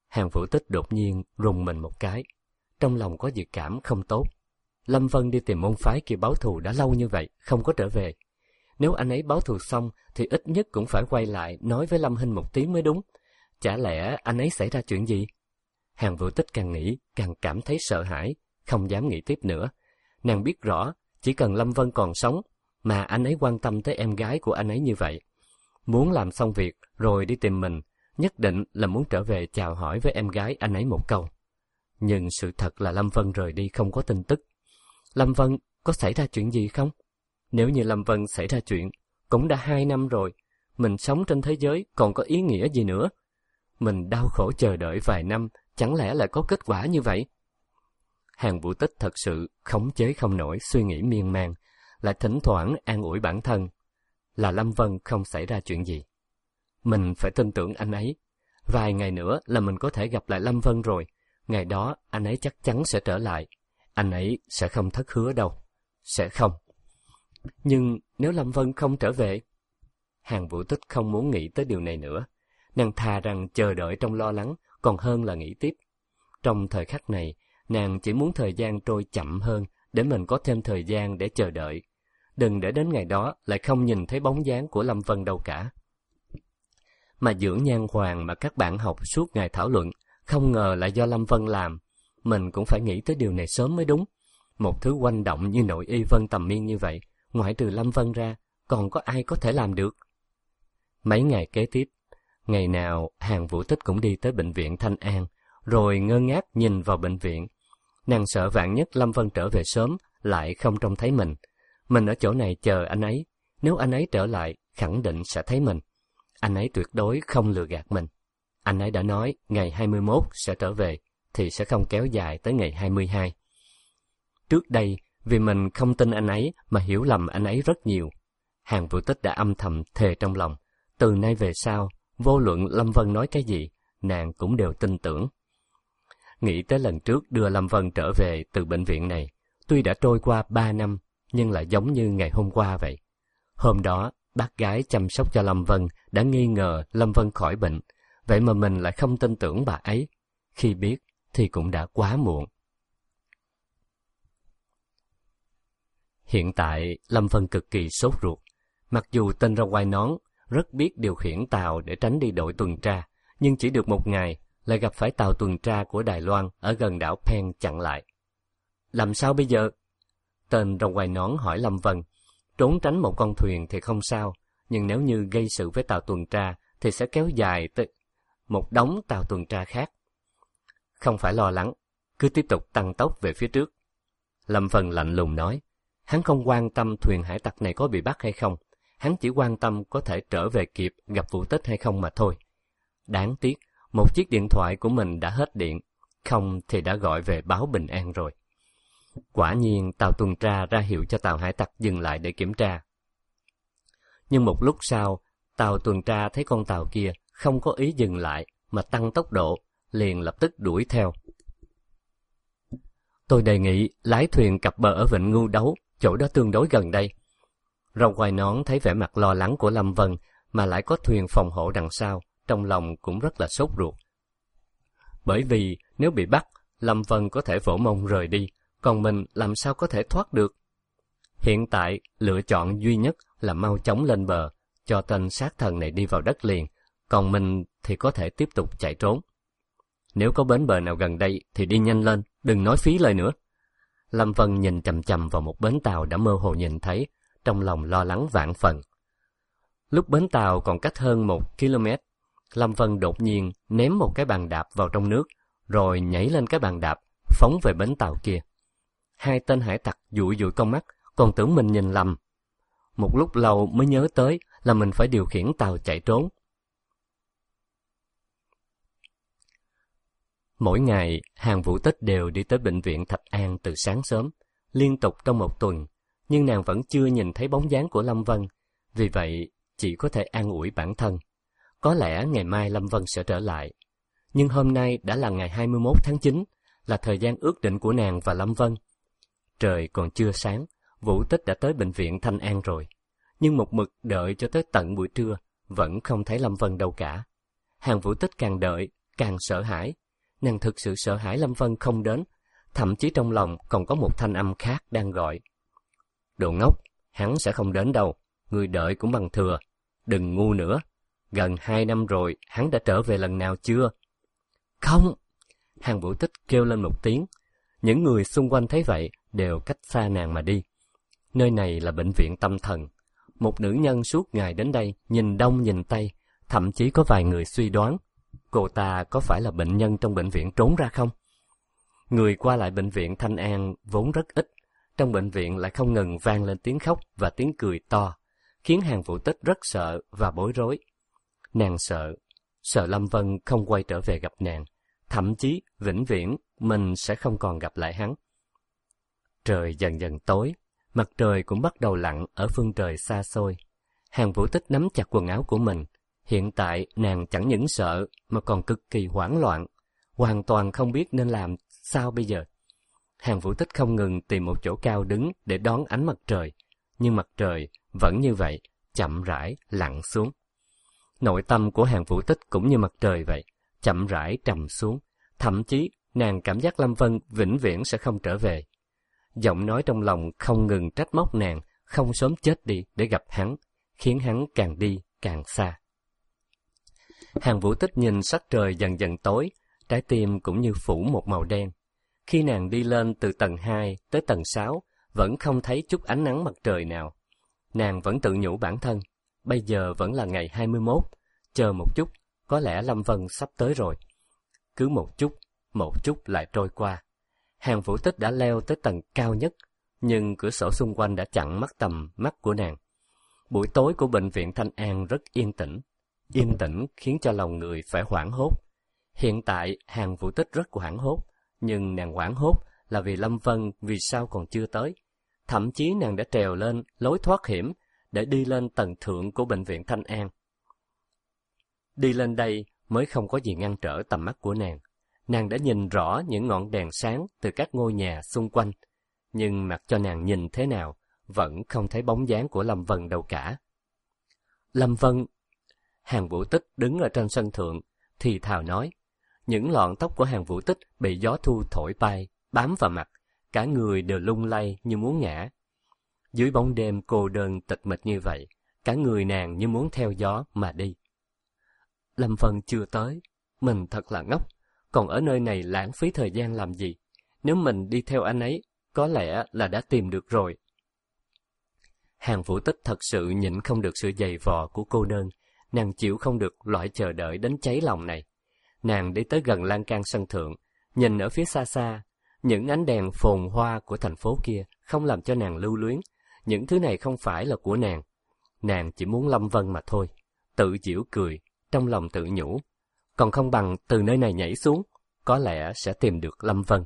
Hàng Vũ Tích đột nhiên rùng mình một cái. Trong lòng có dự cảm không tốt. Lâm Vân đi tìm môn phái kia báo thù đã lâu như vậy, không có trở về. Nếu anh ấy báo thù xong thì ít nhất cũng phải quay lại nói với Lâm Hinh một tiếng mới đúng. Chả lẽ anh ấy xảy ra chuyện gì? Hàng Vũ Tích càng nghĩ càng cảm thấy sợ hãi, không dám nghĩ tiếp nữa. Nàng biết rõ, chỉ cần Lâm Vân còn sống, mà anh ấy quan tâm tới em gái của anh ấy như vậy. Muốn làm xong việc rồi đi tìm mình, nhất định là muốn trở về chào hỏi với em gái anh ấy một câu. Nhưng sự thật là Lâm Vân rời đi không có tin tức. Lâm Vân có xảy ra chuyện gì không? Nếu như Lâm Vân xảy ra chuyện, cũng đã hai năm rồi, mình sống trên thế giới còn có ý nghĩa gì nữa? Mình đau khổ chờ đợi vài năm, chẳng lẽ lại có kết quả như vậy? Hàng Vũ Tích thật sự khống chế không nổi suy nghĩ miên man, lại thỉnh thoảng an ủi bản thân là Lâm Vân không xảy ra chuyện gì. Mình phải tin tưởng anh ấy. Vài ngày nữa là mình có thể gặp lại Lâm Vân rồi. Ngày đó anh ấy chắc chắn sẽ trở lại. Anh ấy sẽ không thất hứa đâu. Sẽ không. Nhưng nếu Lâm Vân không trở về? Hàng Vũ Tích không muốn nghĩ tới điều này nữa. Nàng thà rằng chờ đợi trong lo lắng còn hơn là nghĩ tiếp. Trong thời khắc này, nàng chỉ muốn thời gian trôi chậm hơn để mình có thêm thời gian để chờ đợi. Đừng để đến ngày đó lại không nhìn thấy bóng dáng của Lâm Vân đâu cả. Mà dưỡng nhan hoàng mà các bạn học suốt ngày thảo luận, không ngờ là do Lâm Vân làm. Mình cũng phải nghĩ tới điều này sớm mới đúng. Một thứ quanh động như nội y Vân Tầm Miên như vậy, ngoại trừ Lâm Vân ra, còn có ai có thể làm được? Mấy ngày kế tiếp, ngày nào Hàng Vũ Tích cũng đi tới bệnh viện Thanh An, rồi ngơ ngác nhìn vào bệnh viện. Nàng sợ vạn nhất Lâm Vân trở về sớm, lại không trông thấy mình. Mình ở chỗ này chờ anh ấy, nếu anh ấy trở lại, khẳng định sẽ thấy mình. Anh ấy tuyệt đối không lừa gạt mình. Anh ấy đã nói ngày hai mươi mốt sẽ trở về, thì sẽ không kéo dài tới ngày hai mươi hai. Trước đây, vì mình không tin anh ấy mà hiểu lầm anh ấy rất nhiều. Hàng Vũ Tích đã âm thầm thề trong lòng, từ nay về sau, vô luận Lâm Vân nói cái gì, nàng cũng đều tin tưởng. Nghĩ tới lần trước đưa Lâm Vân trở về từ bệnh viện này, tuy đã trôi qua ba năm, nhưng lại giống như ngày hôm qua vậy. Hôm đó, bác gái chăm sóc cho Lâm Vân đã nghi ngờ Lâm Vân khỏi bệnh, vậy mà mình lại không tin tưởng bà ấy. Khi biết thì cũng đã quá muộn. Hiện tại, Lâm Vân cực kỳ sốt ruột. Mặc dù tên ra quai nón, rất biết điều khiển tàu để tránh đi đội tuần tra, nhưng chỉ được một ngày, lại gặp phải tàu tuần tra của Đài Loan ở gần đảo Pen chặn lại. Làm sao bây giờ? Tên rồng quai nón hỏi Lâm Vân. Trốn tránh một con thuyền thì không sao, nhưng nếu như gây sự với tàu tuần tra thì sẽ kéo dài tới một đống tàu tuần tra khác. Không phải lo lắng, cứ tiếp tục tăng tốc về phía trước. Lâm Vân lạnh lùng nói. Hắn không quan tâm thuyền hải tặc này có bị bắt hay không, hắn chỉ quan tâm có thể trở về kịp gặp Vũ Tích hay không mà thôi. Đáng tiếc, một chiếc điện thoại của mình đã hết điện, không thì đã gọi về báo bình an rồi. Quả nhiên tàu tuần tra ra hiệu cho tàu hải tặc dừng lại để kiểm tra. Nhưng một lúc sau, tàu tuần tra thấy con tàu kia không có ý dừng lại mà tăng tốc độ, liền lập tức đuổi theo. Tôi đề nghị lái thuyền cập bờ ở Vịnh Ngưu Đấu, chỗ đó tương đối gần đây. Râu quai nón thấy vẻ mặt lo lắng của Lâm Vân mà lại có thuyền phòng hộ đằng sau, trong lòng cũng rất là sốt ruột. Bởi vì nếu bị bắt, Lâm Vân có thể vỗ mông rời đi, còn mình làm sao có thể thoát được? Hiện tại, lựa chọn duy nhất là mau chóng lên bờ, cho tên sát thần này đi vào đất liền, còn mình thì có thể tiếp tục chạy trốn. Nếu có bến bờ nào gần đây thì đi nhanh lên, đừng nói phí lời nữa. Lâm Vân nhìn chằm chằm vào một bến tàu đã mơ hồ nhìn thấy, trong lòng lo lắng vạn phần. Lúc bến tàu còn cách hơn một km, Lâm Vân đột nhiên ném một cái bàn đạp vào trong nước, rồi nhảy lên cái bàn đạp, phóng về bến tàu kia. Hai tên hải tặc dụi dụi con mắt, còn tưởng mình nhìn lầm. Một lúc lâu mới nhớ tới là mình phải điều khiển tàu chạy trốn. Mỗi ngày, Hàng Vũ Tích đều đi tới bệnh viện Thạch An từ sáng sớm, liên tục trong một tuần, nhưng nàng vẫn chưa nhìn thấy bóng dáng của Lâm Vân, vì vậy chỉ có thể an ủi bản thân. Có lẽ ngày mai Lâm Vân sẽ trở lại. Nhưng hôm nay đã là ngày hai mươi mốt tháng chín, là thời gian ước định của nàng và Lâm Vân. Trời còn chưa sáng, Vũ Tích đã tới bệnh viện Thanh An rồi. Nhưng một mực đợi cho tới tận buổi trưa, vẫn không thấy Lâm Vân đâu cả. Hàng Vũ Tích càng đợi, càng sợ hãi. Nàng thực sự sợ hãi Lâm Vân không đến, thậm chí trong lòng còn có một thanh âm khác đang gọi. Đồ ngốc, hắn sẽ không đến đâu, người đợi cũng bằng thừa, đừng ngu nữa. Gần hai năm rồi, hắn đã trở về lần nào chưa? Không! Hàn Vũ Tích kêu lên một tiếng. Những người xung quanh thấy vậy đều cách xa nàng mà đi. Nơi này là bệnh viện tâm thần. Một nữ nhân suốt ngày đến đây nhìn đông nhìn tây, thậm chí có vài người suy đoán cô ta có phải là bệnh nhân trong bệnh viện trốn ra không? Người qua lại bệnh viện Thanh An vốn rất ít, trong bệnh viện lại không ngừng vang lên tiếng khóc và tiếng cười to, khiến Hàn Vũ Tích rất sợ và bối rối. Nàng sợ, sợ Lâm Vân không quay trở về gặp nàng, thậm chí vĩnh viễn mình sẽ không còn gặp lại hắn. Trời dần dần tối, mặt trời cũng bắt đầu lặn ở phương trời xa xôi. Hàn Vũ Tích nắm chặt quần áo của mình. Hiện tại nàng chẳng những sợ mà còn cực kỳ hoảng loạn, hoàn toàn không biết nên làm sao bây giờ. Hàn Vũ Tích không ngừng tìm một chỗ cao đứng để đón ánh mặt trời, nhưng mặt trời vẫn như vậy, chậm rãi lặn xuống. Nội tâm của Hàn Vũ Tích cũng như mặt trời vậy, chậm rãi trầm xuống. Thậm chí nàng cảm giác Lâm Vân vĩnh viễn sẽ không trở về. Giọng nói trong lòng không ngừng trách móc nàng không sớm chết đi để gặp hắn, khiến hắn càng đi càng xa. Hàn Vũ Tích nhìn sắc trời dần dần tối, trái tim cũng như phủ một màu đen. Khi nàng đi lên từ tầng hai tới tầng sáu, vẫn không thấy chút ánh nắng mặt trời nào. Nàng vẫn tự nhủ bản thân, bây giờ vẫn là ngày hai mươi mốt, chờ một chút, có lẽ Lâm Vân sắp tới rồi. Cứ một chút, một chút lại trôi qua. Hàn Vũ Tích đã leo tới tầng cao nhất, nhưng cửa sổ xung quanh đã chặn mắt tầm mắt của nàng. Buổi tối của bệnh viện Thanh An rất yên tĩnh. Yên tĩnh khiến cho lòng người phải hoảng hốt. Hiện tại Hàn Vũ Tích rất hoảng hốt, nhưng nàng hoảng hốt là vì Lâm Vân vì sao còn chưa tới. Thậm chí nàng đã trèo lên lối thoát hiểm để đi lên tầng thượng của bệnh viện Thanh An. Đi lên đây mới không có gì ngăn trở tầm mắt của nàng. Nàng đã nhìn rõ những ngọn đèn sáng từ các ngôi nhà xung quanh, nhưng mặc cho nàng nhìn thế nào, vẫn không thấy bóng dáng của Lâm Vân đâu cả. Lâm Vân! Hàn Vũ Tích đứng ở trên sân thượng, thì thào nói. Những lọn tóc của Hàn Vũ Tích bị gió thu thổi bay, bám vào mặt, cả người đều lung lay như muốn ngã. Dưới bóng đêm cô đơn tịch mịch như vậy, cả người nàng như muốn theo gió mà đi. Lâm Vân chưa tới, mình thật là ngốc, còn ở nơi này lãng phí thời gian làm gì? Nếu mình đi theo anh ấy, có lẽ là đã tìm được rồi. Hàn Vũ Tích thật sự nhịn không được sự dày vò của cô đơn, nàng chịu không được loại chờ đợi đến cháy lòng này. Nàng đi tới gần lan can sân thượng, nhìn ở phía xa xa, những ánh đèn phồn hoa của thành phố kia không làm cho nàng lưu luyến. Những thứ này không phải là của nàng. Nàng chỉ muốn Lâm Vân mà thôi. Tự giễu cười, trong lòng tự nhủ. Còn không bằng từ nơi này nhảy xuống, có lẽ sẽ tìm được Lâm Vân.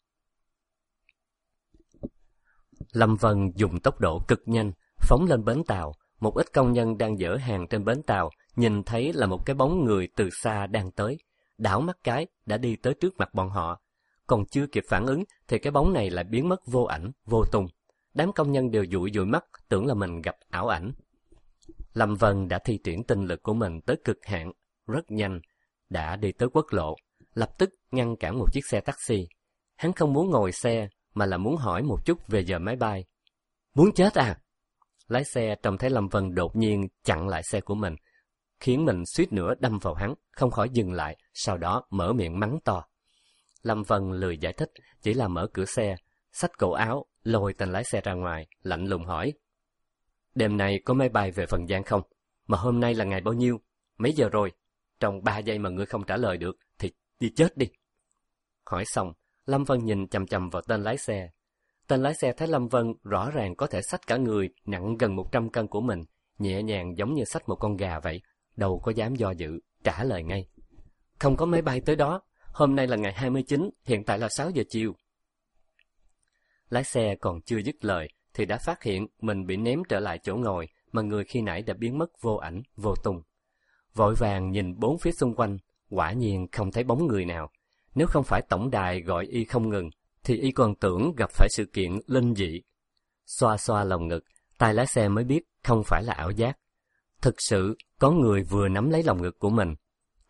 Lâm Vân dùng tốc độ cực nhanh, phóng lên bến tàu. Một ít công nhân đang dỡ hàng trên bến tàu, nhìn thấy là một cái bóng người từ xa đang tới. Đảo mắt cái, đã đi tới trước mặt bọn họ. Còn chưa kịp phản ứng, thì cái bóng này lại biến mất vô ảnh, vô tung. Đám công nhân đều dụi dụi mắt, tưởng là mình gặp ảo ảnh. Lâm Vân đã thi triển tinh lực của mình tới cực hạn, rất nhanh, đã đi tới quốc lộ, lập tức ngăn cản một chiếc xe taxi. Hắn không muốn ngồi xe, mà là muốn hỏi một chút về giờ máy bay. Muốn chết à? Lái xe trông thấy Lâm Vân đột nhiên chặn lại xe của mình, khiến mình suýt nữa đâm vào hắn, không khỏi dừng lại, sau đó mở miệng mắng to. Lâm Vân lười giải thích, chỉ là mở cửa xe, xách cổ áo, lôi tên lái xe ra ngoài, lạnh lùng hỏi. Đêm nay có máy bay về Phần Giang không? Mà hôm nay là ngày bao nhiêu? Mấy giờ rồi? Trong ba giây mà ngươi không trả lời được, thì đi chết đi. Hỏi xong, Lâm Vân nhìn chằm chằm vào tên lái xe. Tên lái xe thấy Lâm Vân rõ ràng có thể xách cả người nặng gần một trăm cân của mình, nhẹ nhàng giống như xách một con gà vậy, đâu có dám do dự, trả lời ngay. Không có máy bay tới đó, hôm nay là ngày hai mươi chín, hiện tại là sáu giờ chiều. Lái xe còn chưa dứt lời, thì đã phát hiện mình bị ném trở lại chỗ ngồi mà người khi nãy đã biến mất vô ảnh, vô tung. Vội vàng nhìn bốn phía xung quanh, quả nhiên không thấy bóng người nào. Nếu không phải tổng đài gọi y không ngừng, thì y còn tưởng gặp phải sự kiện linh dị. Xoa xoa lồng ngực, tay lái xe mới biết không phải là ảo giác. Thực sự, có người vừa nắm lấy lồng ngực của mình.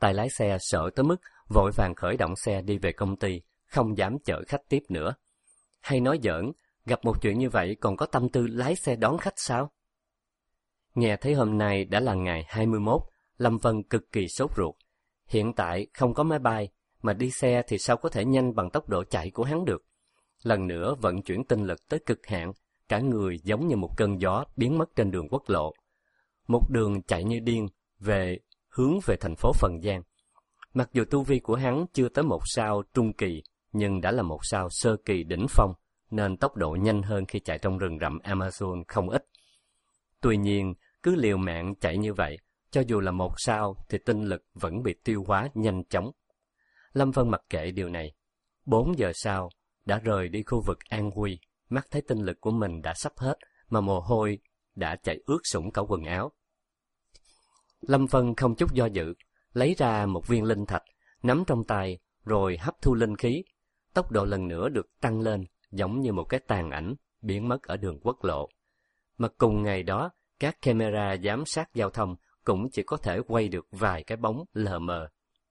Tài lái xe sợ tới mức vội vàng khởi động xe đi về công ty, không dám chở khách tiếp nữa. Hay nói giỡn, gặp một chuyện như vậy còn có tâm tư lái xe đón khách sao? Nghe thấy hôm nay đã là ngày hai mươi mốt, Lâm Vân cực kỳ sốt ruột. Hiện tại không có máy bay, mà đi xe thì sao có thể nhanh bằng tốc độ chạy của hắn được. Lần nữa vận chuyển tinh lực tới cực hạn, cả người giống như một cơn gió biến mất trên đường quốc lộ. Một đường chạy như điên, về hướng về thành phố Phần Giang. Mặc dù tu vi của hắn chưa tới một sao trung kỳ, nhưng đã là một sao sơ kỳ đỉnh phong, nên tốc độ nhanh hơn khi chạy trong rừng rậm Amazon không ít. Tuy nhiên, cứ liều mạng chạy như vậy, cho dù là một sao thì tinh lực vẫn bị tiêu hóa nhanh chóng. Lâm Vân mặc kệ điều này. Bốn giờ sau, đã rời đi khu vực An Huy, mắt thấy tinh lực của mình đã sắp hết, mà mồ hôi đã chảy ướt sũng cả quần áo. Lâm Vân không chút do dự, lấy ra một viên linh thạch, nắm trong tay, rồi hấp thu linh khí. Tốc độ lần nữa được tăng lên, giống như một cái tàn ảnh, biến mất ở đường quốc lộ. Mà cùng ngày đó, các camera giám sát giao thông cũng chỉ có thể quay được vài cái bóng lờ mờ.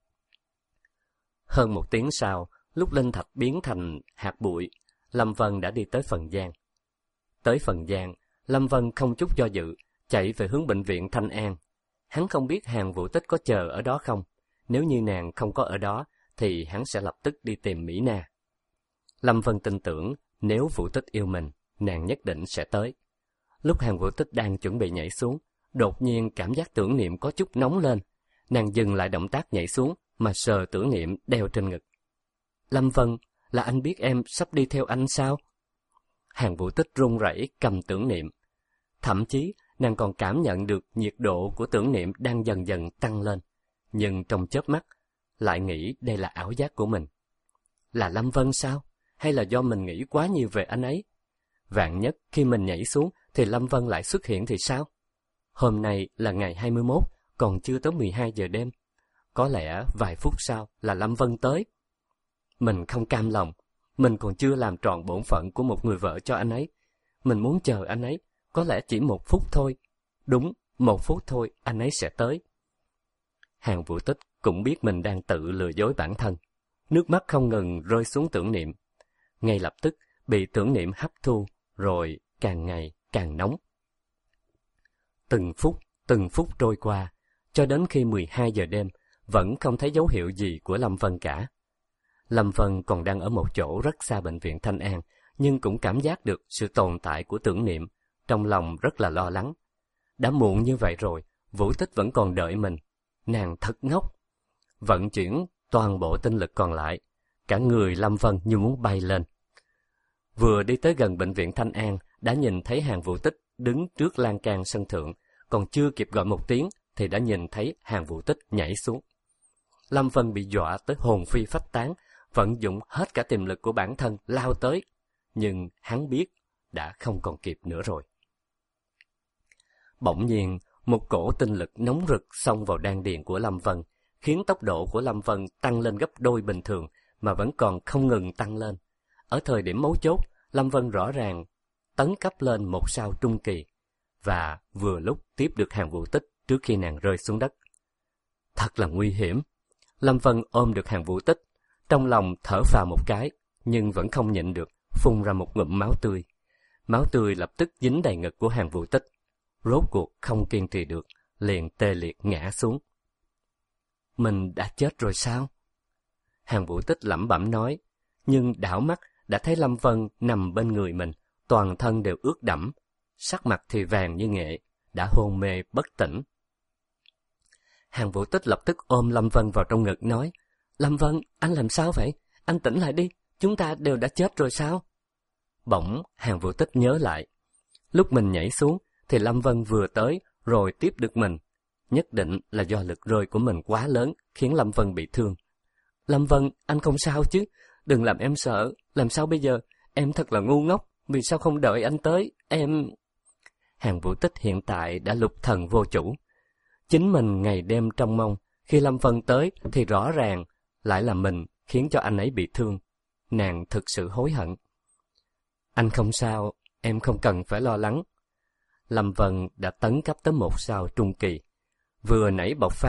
Hơn một tiếng sau, lúc linh thạch biến thành hạt bụi, Lâm Vân đã đi tới Phần Giang. Tới Phần Giang, Lâm Vân không chút do dự, chạy về hướng bệnh viện Thanh An. Hắn không biết Hàn Vũ Tích có chờ ở đó không. Nếu như nàng không có ở đó, thì hắn sẽ lập tức đi tìm Mỹ Na. Lâm Vân tin tưởng, nếu Vũ Tích yêu mình, nàng nhất định sẽ tới. Lúc Hàn Vũ Tích đang chuẩn bị nhảy xuống, đột nhiên cảm giác tưởng niệm có chút nóng lên. Nàng dừng lại động tác nhảy xuống, mà sờ tưởng niệm đeo trên ngực. Lâm Vân, là anh biết em sắp đi theo anh sao? Hàn Vũ Tích run rẩy cầm tưởng niệm. Thậm chí, nàng còn cảm nhận được nhiệt độ của tưởng niệm đang dần dần tăng lên. Nhưng trong chớp mắt, lại nghĩ đây là ảo giác của mình. Là Lâm Vân sao? Hay là do mình nghĩ quá nhiều về anh ấy? Vạn nhất khi mình nhảy xuống thì Lâm Vân lại xuất hiện thì sao? Hôm nay là ngày hai mươi mốt, còn chưa tới mười hai giờ đêm. Có lẽ vài phút sau là Lâm Vân tới. Mình không cam lòng, mình còn chưa làm tròn bổn phận của một người vợ cho anh ấy. Mình muốn chờ anh ấy, có lẽ chỉ một phút thôi. Đúng, một phút thôi anh ấy sẽ tới. Hàn Vũ Tích cũng biết mình đang tự lừa dối bản thân. Nước mắt không ngừng rơi xuống tưởng niệm. Ngay lập tức bị tưởng niệm hấp thu, rồi càng ngày càng nóng. Từng phút, từng phút trôi qua, cho đến khi mười hai giờ đêm, vẫn không thấy dấu hiệu gì của Lâm Vân cả. Lâm Vân còn đang ở một chỗ rất xa bệnh viện Thanh An, nhưng cũng cảm giác được sự tồn tại của tưởng niệm, trong lòng rất là lo lắng. Đã muộn như vậy rồi, Vũ Tích vẫn còn đợi mình. Nàng thật ngốc. Vận chuyển toàn bộ tinh lực còn lại, cả người Lâm Vân như muốn bay lên. Vừa đi tới gần bệnh viện Thanh An, đã nhìn thấy Hàn Vũ Tích đứng trước lan can sân thượng, còn chưa kịp gọi một tiếng thì đã nhìn thấy Hàn Vũ Tích nhảy xuống. Lâm Vân bị dọa tới hồn phi phách tán, vận dụng hết cả tiềm lực của bản thân lao tới, nhưng hắn biết đã không còn kịp nữa rồi. Bỗng nhiên, một cổ tinh lực nóng rực xông vào đan điền của Lâm Vân, khiến tốc độ của Lâm Vân tăng lên gấp đôi bình thường, mà vẫn còn không ngừng tăng lên. Ở thời điểm mấu chốt, Lâm Vân rõ ràng tấn cấp lên một sao trung kỳ, và vừa lúc tiếp được Hàn Vũ Tích trước khi nàng rơi xuống đất. Thật là nguy hiểm. Lâm Vân ôm được Hàn Vũ Tích, trong lòng thở phào một cái, nhưng vẫn không nhịn được, phun ra một ngụm máu tươi. Máu tươi lập tức dính đầy ngực của Hàn Vũ Tích. Rốt cuộc không kiên trì được, liền tê liệt ngã xuống. Mình đã chết rồi sao? Hàn Vũ Tích lẩm bẩm nói, nhưng đảo mắt đã thấy Lâm Vân nằm bên người mình, toàn thân đều ướt đẫm, sắc mặt thì vàng như nghệ, đã hôn mê bất tỉnh. Hàn Vũ Tích lập tức ôm Lâm Vân vào trong ngực nói, Lâm Vân, anh làm sao vậy? Anh tỉnh lại đi, chúng ta đều đã chết rồi sao? Bỗng Hàn Vũ Tích nhớ lại, lúc mình nhảy xuống thì Lâm Vân vừa tới rồi tiếp được mình. Nhất định là do lực rơi của mình quá lớn khiến Lâm Vân bị thương. Lâm Vân, anh không sao chứ? Đừng làm em sợ, làm sao bây giờ? Em thật là ngu ngốc, vì sao không đợi anh tới? Em... Hàn Vũ Tích hiện tại đã lục thần vô chủ. Chính mình ngày đêm trông mong, khi Lâm Vân tới thì rõ ràng lại là mình khiến cho anh ấy bị thương. Nàng thực sự hối hận. Anh không sao, em không cần phải lo lắng. Lâm Vân đã tấn cấp tới một sao trung kỳ. Vừa nãy bộc phát,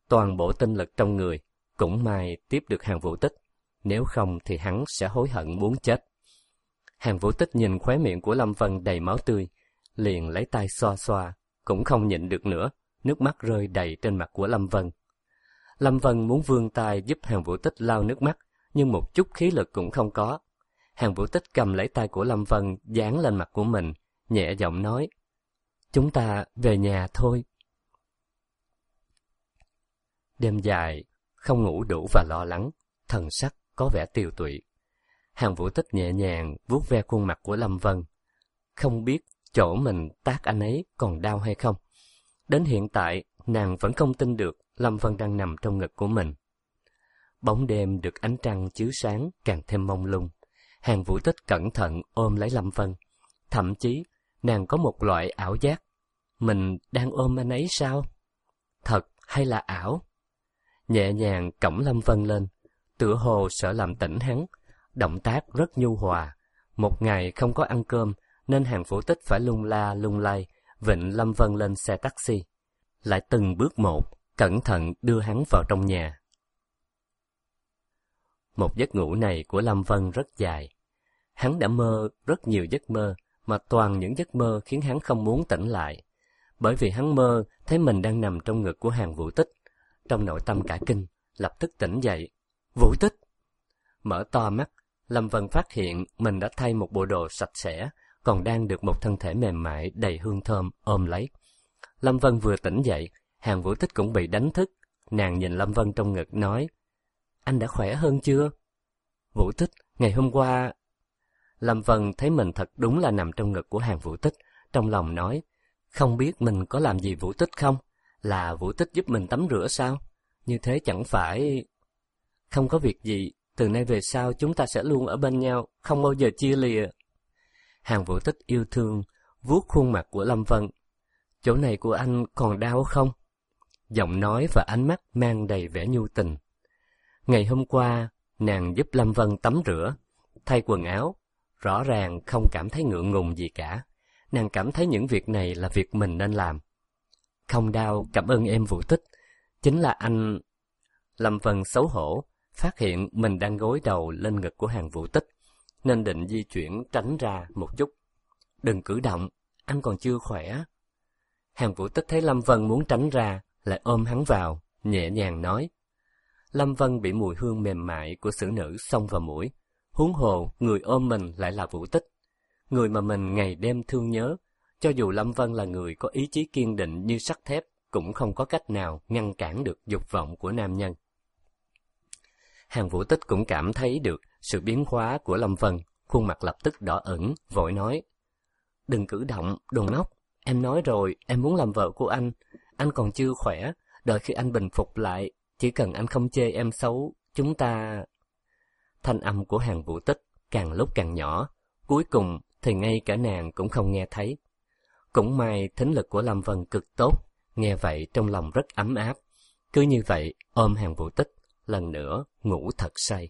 toàn bộ tinh lực trong người, cũng may tiếp được Hàn Vũ Tích, nếu không thì hắn sẽ hối hận muốn chết. Hàn Vũ Tích nhìn khóe miệng của Lâm Vân đầy máu tươi, liền lấy tay xoa xoa, cũng không nhịn được nữa, nước mắt rơi đầy trên mặt của Lâm Vân. Lâm Vân muốn vươn tay giúp Hàn Vũ Tích lau nước mắt, nhưng một chút khí lực cũng không có. Hàn Vũ Tích cầm lấy tay của Lâm Vân dán lên mặt của mình, nhẹ giọng nói, chúng ta về nhà thôi. Đêm dài, không ngủ đủ và lo lắng, thần sắc có vẻ tiều tụy. Hàn Vũ Tích nhẹ nhàng vuốt ve khuôn mặt của Lâm Vân. Không biết chỗ mình tát anh ấy còn đau hay không. Đến hiện tại, nàng vẫn không tin được Lâm Vân đang nằm trong ngực của mình. Bóng đêm được ánh trăng chiếu sáng càng thêm mông lung. Hàn Vũ Tích cẩn thận ôm lấy Lâm Vân. Thậm chí, nàng có một loại ảo giác. Mình đang ôm anh ấy sao? Thật hay là ảo? Nhẹ nhàng cõng Lâm Vân lên, tựa hồ sợ làm tỉnh hắn. Động tác rất nhu hòa. Một ngày không có ăn cơm, nên Hàn Vũ Tích phải lung la lung lay, vịnh Lâm Vân lên xe taxi. Lại từng bước một, cẩn thận đưa hắn vào trong nhà. Một giấc ngủ này của Lâm Vân rất dài. Hắn đã mơ rất nhiều giấc mơ, mà toàn những giấc mơ khiến hắn không muốn tỉnh lại. Bởi vì hắn mơ thấy mình đang nằm trong ngực của Hàn Vũ Tích. Trong nội tâm cả kinh, lập tức tỉnh dậy. Vũ Tích! Mở to mắt, Lâm Vân phát hiện mình đã thay một bộ đồ sạch sẽ, còn đang được một thân thể mềm mại đầy hương thơm ôm lấy. Lâm Vân vừa tỉnh dậy, Hàn Vũ Tích cũng bị đánh thức. Nàng nhìn Lâm Vân trong ngực nói, anh đã khỏe hơn chưa? Vũ Tích, ngày hôm qua... Lâm Vân thấy mình thật đúng là nằm trong ngực của Hàn Vũ Tích, trong lòng nói, không biết mình có làm gì Vũ Tích không? Là Vũ Tích giúp mình tắm rửa sao? Như thế chẳng phải... Không có việc gì, từ nay về sau chúng ta sẽ luôn ở bên nhau, không bao giờ chia lìa. Hàn Vũ Tích yêu thương, vuốt khuôn mặt của Lâm Vân. Chỗ này của anh còn đau không? Giọng nói và ánh mắt mang đầy vẻ nhu tình. Ngày hôm qua, nàng giúp Lâm Vân tắm rửa, thay quần áo, rõ ràng không cảm thấy ngượng ngùng gì cả. Nàng cảm thấy những việc này là việc mình nên làm. Không đau, cảm ơn em Vũ Tích. Chính là anh... Lâm Vân xấu hổ, phát hiện mình đang gối đầu lên ngực của Hàn Vũ Tích, nên định di chuyển tránh ra một chút. Đừng cử động, anh còn chưa khỏe. Hàn Vũ Tích thấy Lâm Vân muốn tránh ra, lại ôm hắn vào, nhẹ nhàng nói. Lâm Vân bị mùi hương mềm mại của xử nữ xông vào mũi. Huống hồ, người ôm mình lại là Vũ Tích. Người mà mình ngày đêm thương nhớ, cho dù Lâm Vân là người có ý chí kiên định như sắt thép, cũng không có cách nào ngăn cản được dục vọng của nam nhân. Hàn Vũ Tích cũng cảm thấy được sự biến hóa của Lâm Vân, khuôn mặt lập tức đỏ ửng, vội nói. Đừng cử động, đồ ngốc, em nói rồi, em muốn làm vợ của anh. Anh còn chưa khỏe, đợi khi anh bình phục lại, chỉ cần anh không chê em xấu, chúng ta... Thanh âm của Hàn Vũ Tích càng lúc càng nhỏ, cuối cùng thì ngay cả nàng cũng không nghe thấy. Cũng may thính lực của Lâm Vân cực tốt, nghe vậy trong lòng rất ấm áp. Cứ như vậy ôm Hàn Vũ Tích, lần nữa ngủ thật say.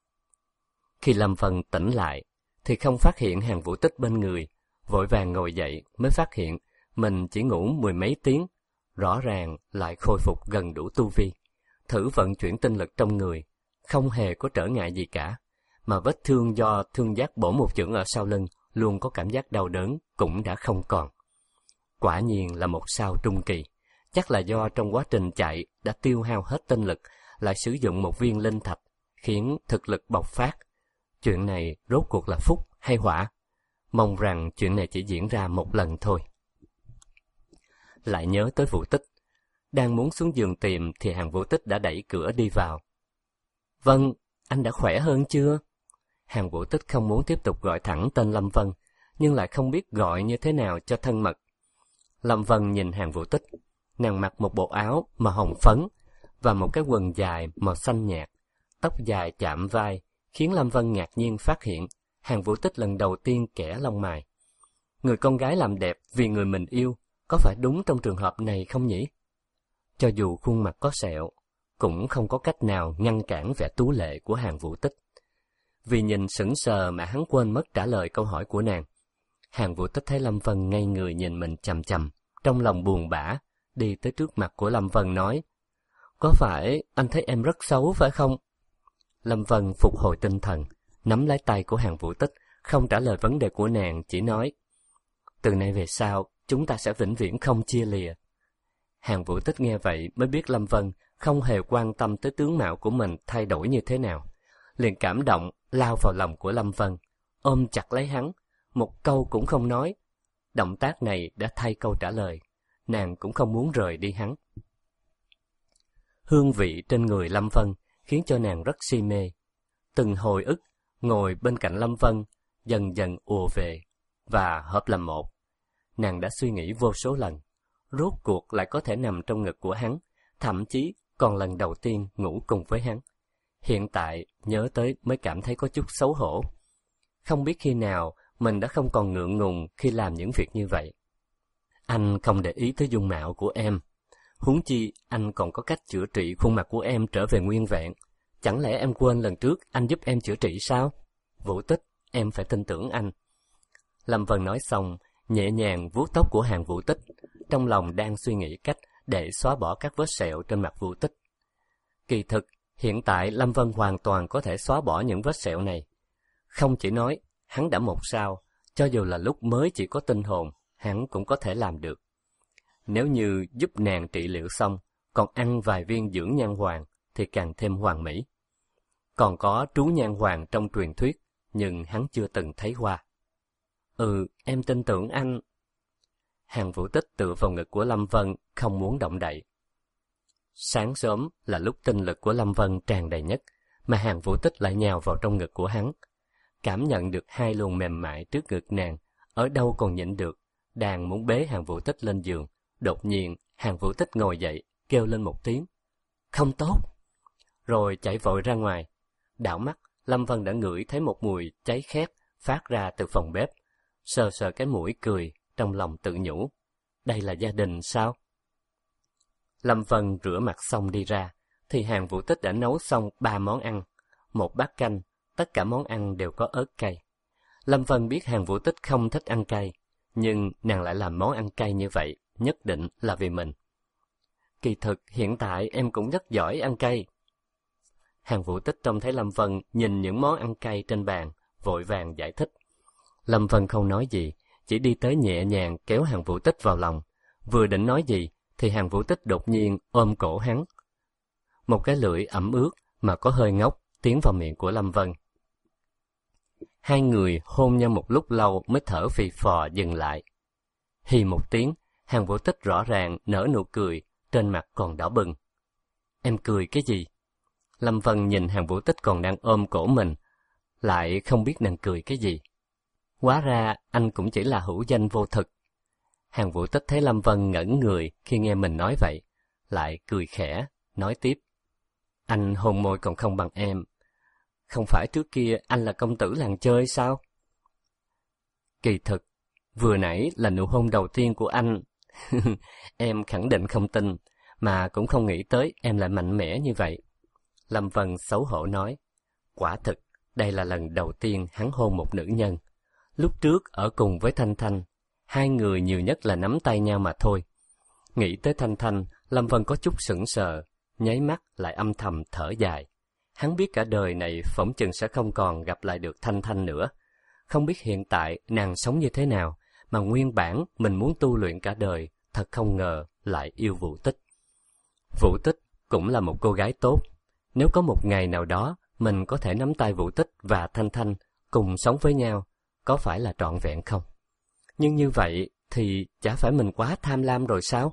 Khi Lâm Vân tỉnh lại, thì không phát hiện Hàn Vũ Tích bên người, vội vàng ngồi dậy mới phát hiện mình chỉ ngủ mười mấy tiếng, rõ ràng lại khôi phục gần đủ tu vi. Thử vận chuyển tinh lực trong người, không hề có trở ngại gì cả, mà vết thương do thương giác bổ một chưởng ở sau lưng luôn có cảm giác đau đớn cũng đã không còn. Quả nhiên là một sao trung kỳ, chắc là do trong quá trình chạy đã tiêu hao hết tinh lực, lại sử dụng một viên linh thạch, khiến thực lực bộc phát. Chuyện này rốt cuộc là phúc hay họa? Mong rằng chuyện này chỉ diễn ra một lần thôi. Lại nhớ tới Vũ Tích, đang muốn xuống giường tìm thì Hàn Vũ Tích đã đẩy cửa đi vào. Vâng, anh đã khỏe hơn chưa? Hàn Vũ Tích không muốn tiếp tục gọi thẳng tên Lâm Vân, nhưng lại không biết gọi như thế nào cho thân mật. Lâm Vân nhìn Hàn Vũ Tích, nàng mặc một bộ áo màu hồng phấn và một cái quần dài màu xanh nhạt, tóc dài chạm vai, khiến Lâm Vân ngạc nhiên phát hiện Hàn Vũ Tích lần đầu tiên kẻ lông mày. Người con gái làm đẹp vì người mình yêu, có phải đúng trong trường hợp này không nhỉ? Cho dù khuôn mặt có sẹo, cũng không có cách nào ngăn cản vẻ tú lệ của Hàn Vũ Tích. Vì nhìn sững sờ mà hắn quên mất trả lời câu hỏi của nàng. Hàn Vũ Tích thấy Lâm Vân ngây người nhìn mình chằm chằm, trong lòng buồn bã, đi tới trước mặt của Lâm Vân nói, Có phải anh thấy em rất xấu phải không? Lâm Vân phục hồi tinh thần, nắm lấy tay của Hàn Vũ Tích, không trả lời vấn đề của nàng, chỉ nói: từ nay về sau, chúng ta sẽ vĩnh viễn không chia lìa. Hàn Vũ Tích nghe vậy mới biết Lâm Vân không hề quan tâm tới tướng mạo của mình thay đổi như thế nào, liền cảm động lao vào lòng của Lâm Vân, ôm chặt lấy hắn, một câu cũng không nói. Động tác này đã thay câu trả lời, nàng cũng không muốn rời đi hắn. Hương vị trên người Lâm Vân khiến cho nàng rất si mê. Từng hồi ức ngồi bên cạnh Lâm Vân dần dần ùa về và hợp làm một. Nàng đã suy nghĩ vô số lần, rốt cuộc lại có thể nằm trong ngực của hắn, thậm chí còn lần đầu tiên ngủ cùng với hắn. Hiện tại nhớ tới mới cảm thấy có chút xấu hổ. Không biết khi nào mình đã không còn ngượng ngùng khi làm những việc như vậy. Anh không để ý tới dung mạo của em. Huống chi anh còn có cách chữa trị khuôn mặt của em trở về nguyên vẹn. Chẳng lẽ em quên lần trước anh giúp em chữa trị sao? Vũ Tích, em phải tin tưởng anh. Lâm Vân nói xong, nhẹ nhàng vuốt tóc của Hàn Vũ Tích, trong lòng đang suy nghĩ cách để xóa bỏ các vết sẹo trên mặt Vũ Tích. Kỳ thực, hiện tại Lâm Vân hoàn toàn có thể xóa bỏ những vết sẹo này. Không chỉ nói, hắn đã một sao, cho dù là lúc mới chỉ có tinh hồn, hắn cũng có thể làm được. Nếu như giúp nàng trị liệu xong, còn ăn vài viên dưỡng nhan hoàng, thì càng thêm hoàn mỹ. Còn có trú nhan hoàng trong truyền thuyết, nhưng hắn chưa từng thấy qua. Ừ, em tin tưởng anh. Hàn Vũ Tích tựa vào ngực của Lâm Vân, không muốn động đậy. Sáng sớm là lúc tinh lực của Lâm Vân tràn đầy nhất, mà Hàn Vũ Tích lại nhào vào trong ngực của hắn. Cảm nhận được hai luồng mềm mại trước ngực nàng, ở đâu còn nhịn được, đang muốn bế Hàn Vũ Tích lên giường. Đột nhiên, Hàn Vũ Tích ngồi dậy, kêu lên một tiếng: không tốt! Rồi chạy vội ra ngoài. Đảo mắt, Lâm Vân đã ngửi thấy một mùi cháy khét phát ra từ phòng bếp. Sờ sờ cái mũi cười, trong lòng tự nhủ: đây là gia đình sao? Lâm Vân rửa mặt xong đi ra, thì Hàn Vũ Tích đã nấu xong ba món ăn, một bát canh, tất cả món ăn đều có ớt cay. Lâm Vân biết Hàn Vũ Tích không thích ăn cay, nhưng nàng lại làm món ăn cay như vậy, nhất định là vì mình. Kỳ thực hiện tại em cũng rất giỏi ăn cay. Hàn Vũ Tích trông thấy Lâm Vân nhìn những món ăn cay trên bàn, vội vàng giải thích. Lâm Vân không nói gì, chỉ đi tới nhẹ nhàng kéo Hàn Vũ Tích vào lòng. Vừa định nói gì, thì Hàn Vũ Tích đột nhiên ôm cổ hắn. Một cái lưỡi ẩm ướt mà có hơi ngốc tiến vào miệng của Lâm Vân. Hai người hôn nhau một lúc lâu mới thở phì phò dừng lại. Hì một tiếng, Hàn Vũ Tích rõ ràng nở nụ cười, trên mặt còn đỏ bừng. Em cười cái gì? Lâm Vân nhìn Hàn Vũ Tích còn đang ôm cổ mình, lại không biết nàng cười cái gì. Hóa ra anh cũng chỉ là hữu danh vô thực. Hàn Vũ Tích thấy Lâm Vân ngẩn người khi nghe mình nói vậy, lại cười khẽ, nói tiếp. Anh hôn môi còn không bằng em. Không phải trước kia anh là công tử làng chơi sao? Kỳ thực, vừa nãy là nụ hôn đầu tiên của anh. Em khẳng định không tin, mà cũng không nghĩ tới em lại mạnh mẽ như vậy. Lâm Vân xấu hổ nói. Quả thực, đây là lần đầu tiên hắn hôn một nữ nhân. Lúc trước ở cùng với Thanh Thanh, hai người nhiều nhất là nắm tay nhau mà thôi. Nghĩ tới Thanh Thanh, Lâm Vân có chút sững sờ, nháy mắt lại âm thầm thở dài. Hắn biết cả đời này phỏng chừng sẽ không còn gặp lại được Thanh Thanh nữa. Không biết hiện tại nàng sống như thế nào, mà nguyên bản mình muốn tu luyện cả đời, thật không ngờ lại yêu Vũ Tích. Vũ Tích cũng là một cô gái tốt. Nếu có một ngày nào đó mình có thể nắm tay Vũ Tích và Thanh Thanh cùng sống với nhau, có phải là trọn vẹn không? Nhưng như vậy thì chả phải mình quá tham lam rồi sao?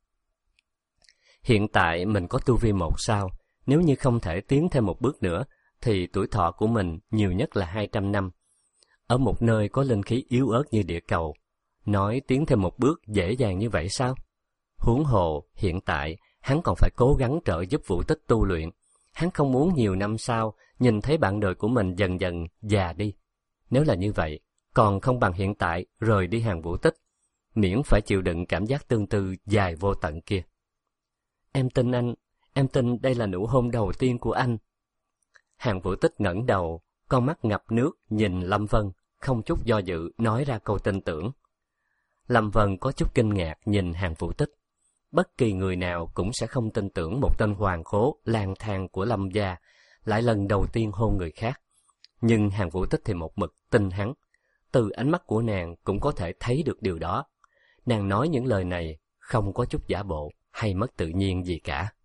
Hiện tại mình có tu vi một sao, nếu như không thể tiến thêm một bước nữa, thì tuổi thọ của mình nhiều nhất là hai trăm năm. Ở một nơi có linh khí yếu ớt như địa cầu, nói tiến thêm một bước dễ dàng như vậy sao? Huống hồ, hiện tại, hắn còn phải cố gắng trợ giúp Vũ Tích tu luyện. Hắn không muốn nhiều năm sau, nhìn thấy bạn đời của mình dần dần già đi. Nếu là như vậy, còn không bằng hiện tại rời đi Hàn Vũ Tích, miễn phải chịu đựng cảm giác tương tư dài vô tận kia. Em tin anh, em tin đây là nụ hôn đầu tiên của anh. Hàn Vũ Tích ngẩng đầu, con mắt ngập nước nhìn Lâm Vân, không chút do dự nói ra câu tin tưởng. Lâm Vân có chút kinh ngạc nhìn Hàn Vũ Tích. bất kỳ người nào cũng sẽ không tin tưởng một tên hoàng khố lang thang của Lâm gia lại lần đầu tiên hôn người khác. Nhưng Hàn Vũ Tích thì một mực tin hắn. Từ ánh mắt của nàng cũng có thể thấy được điều đó. Nàng nói những lời này không có chút giả bộ hay mất tự nhiên gì cả.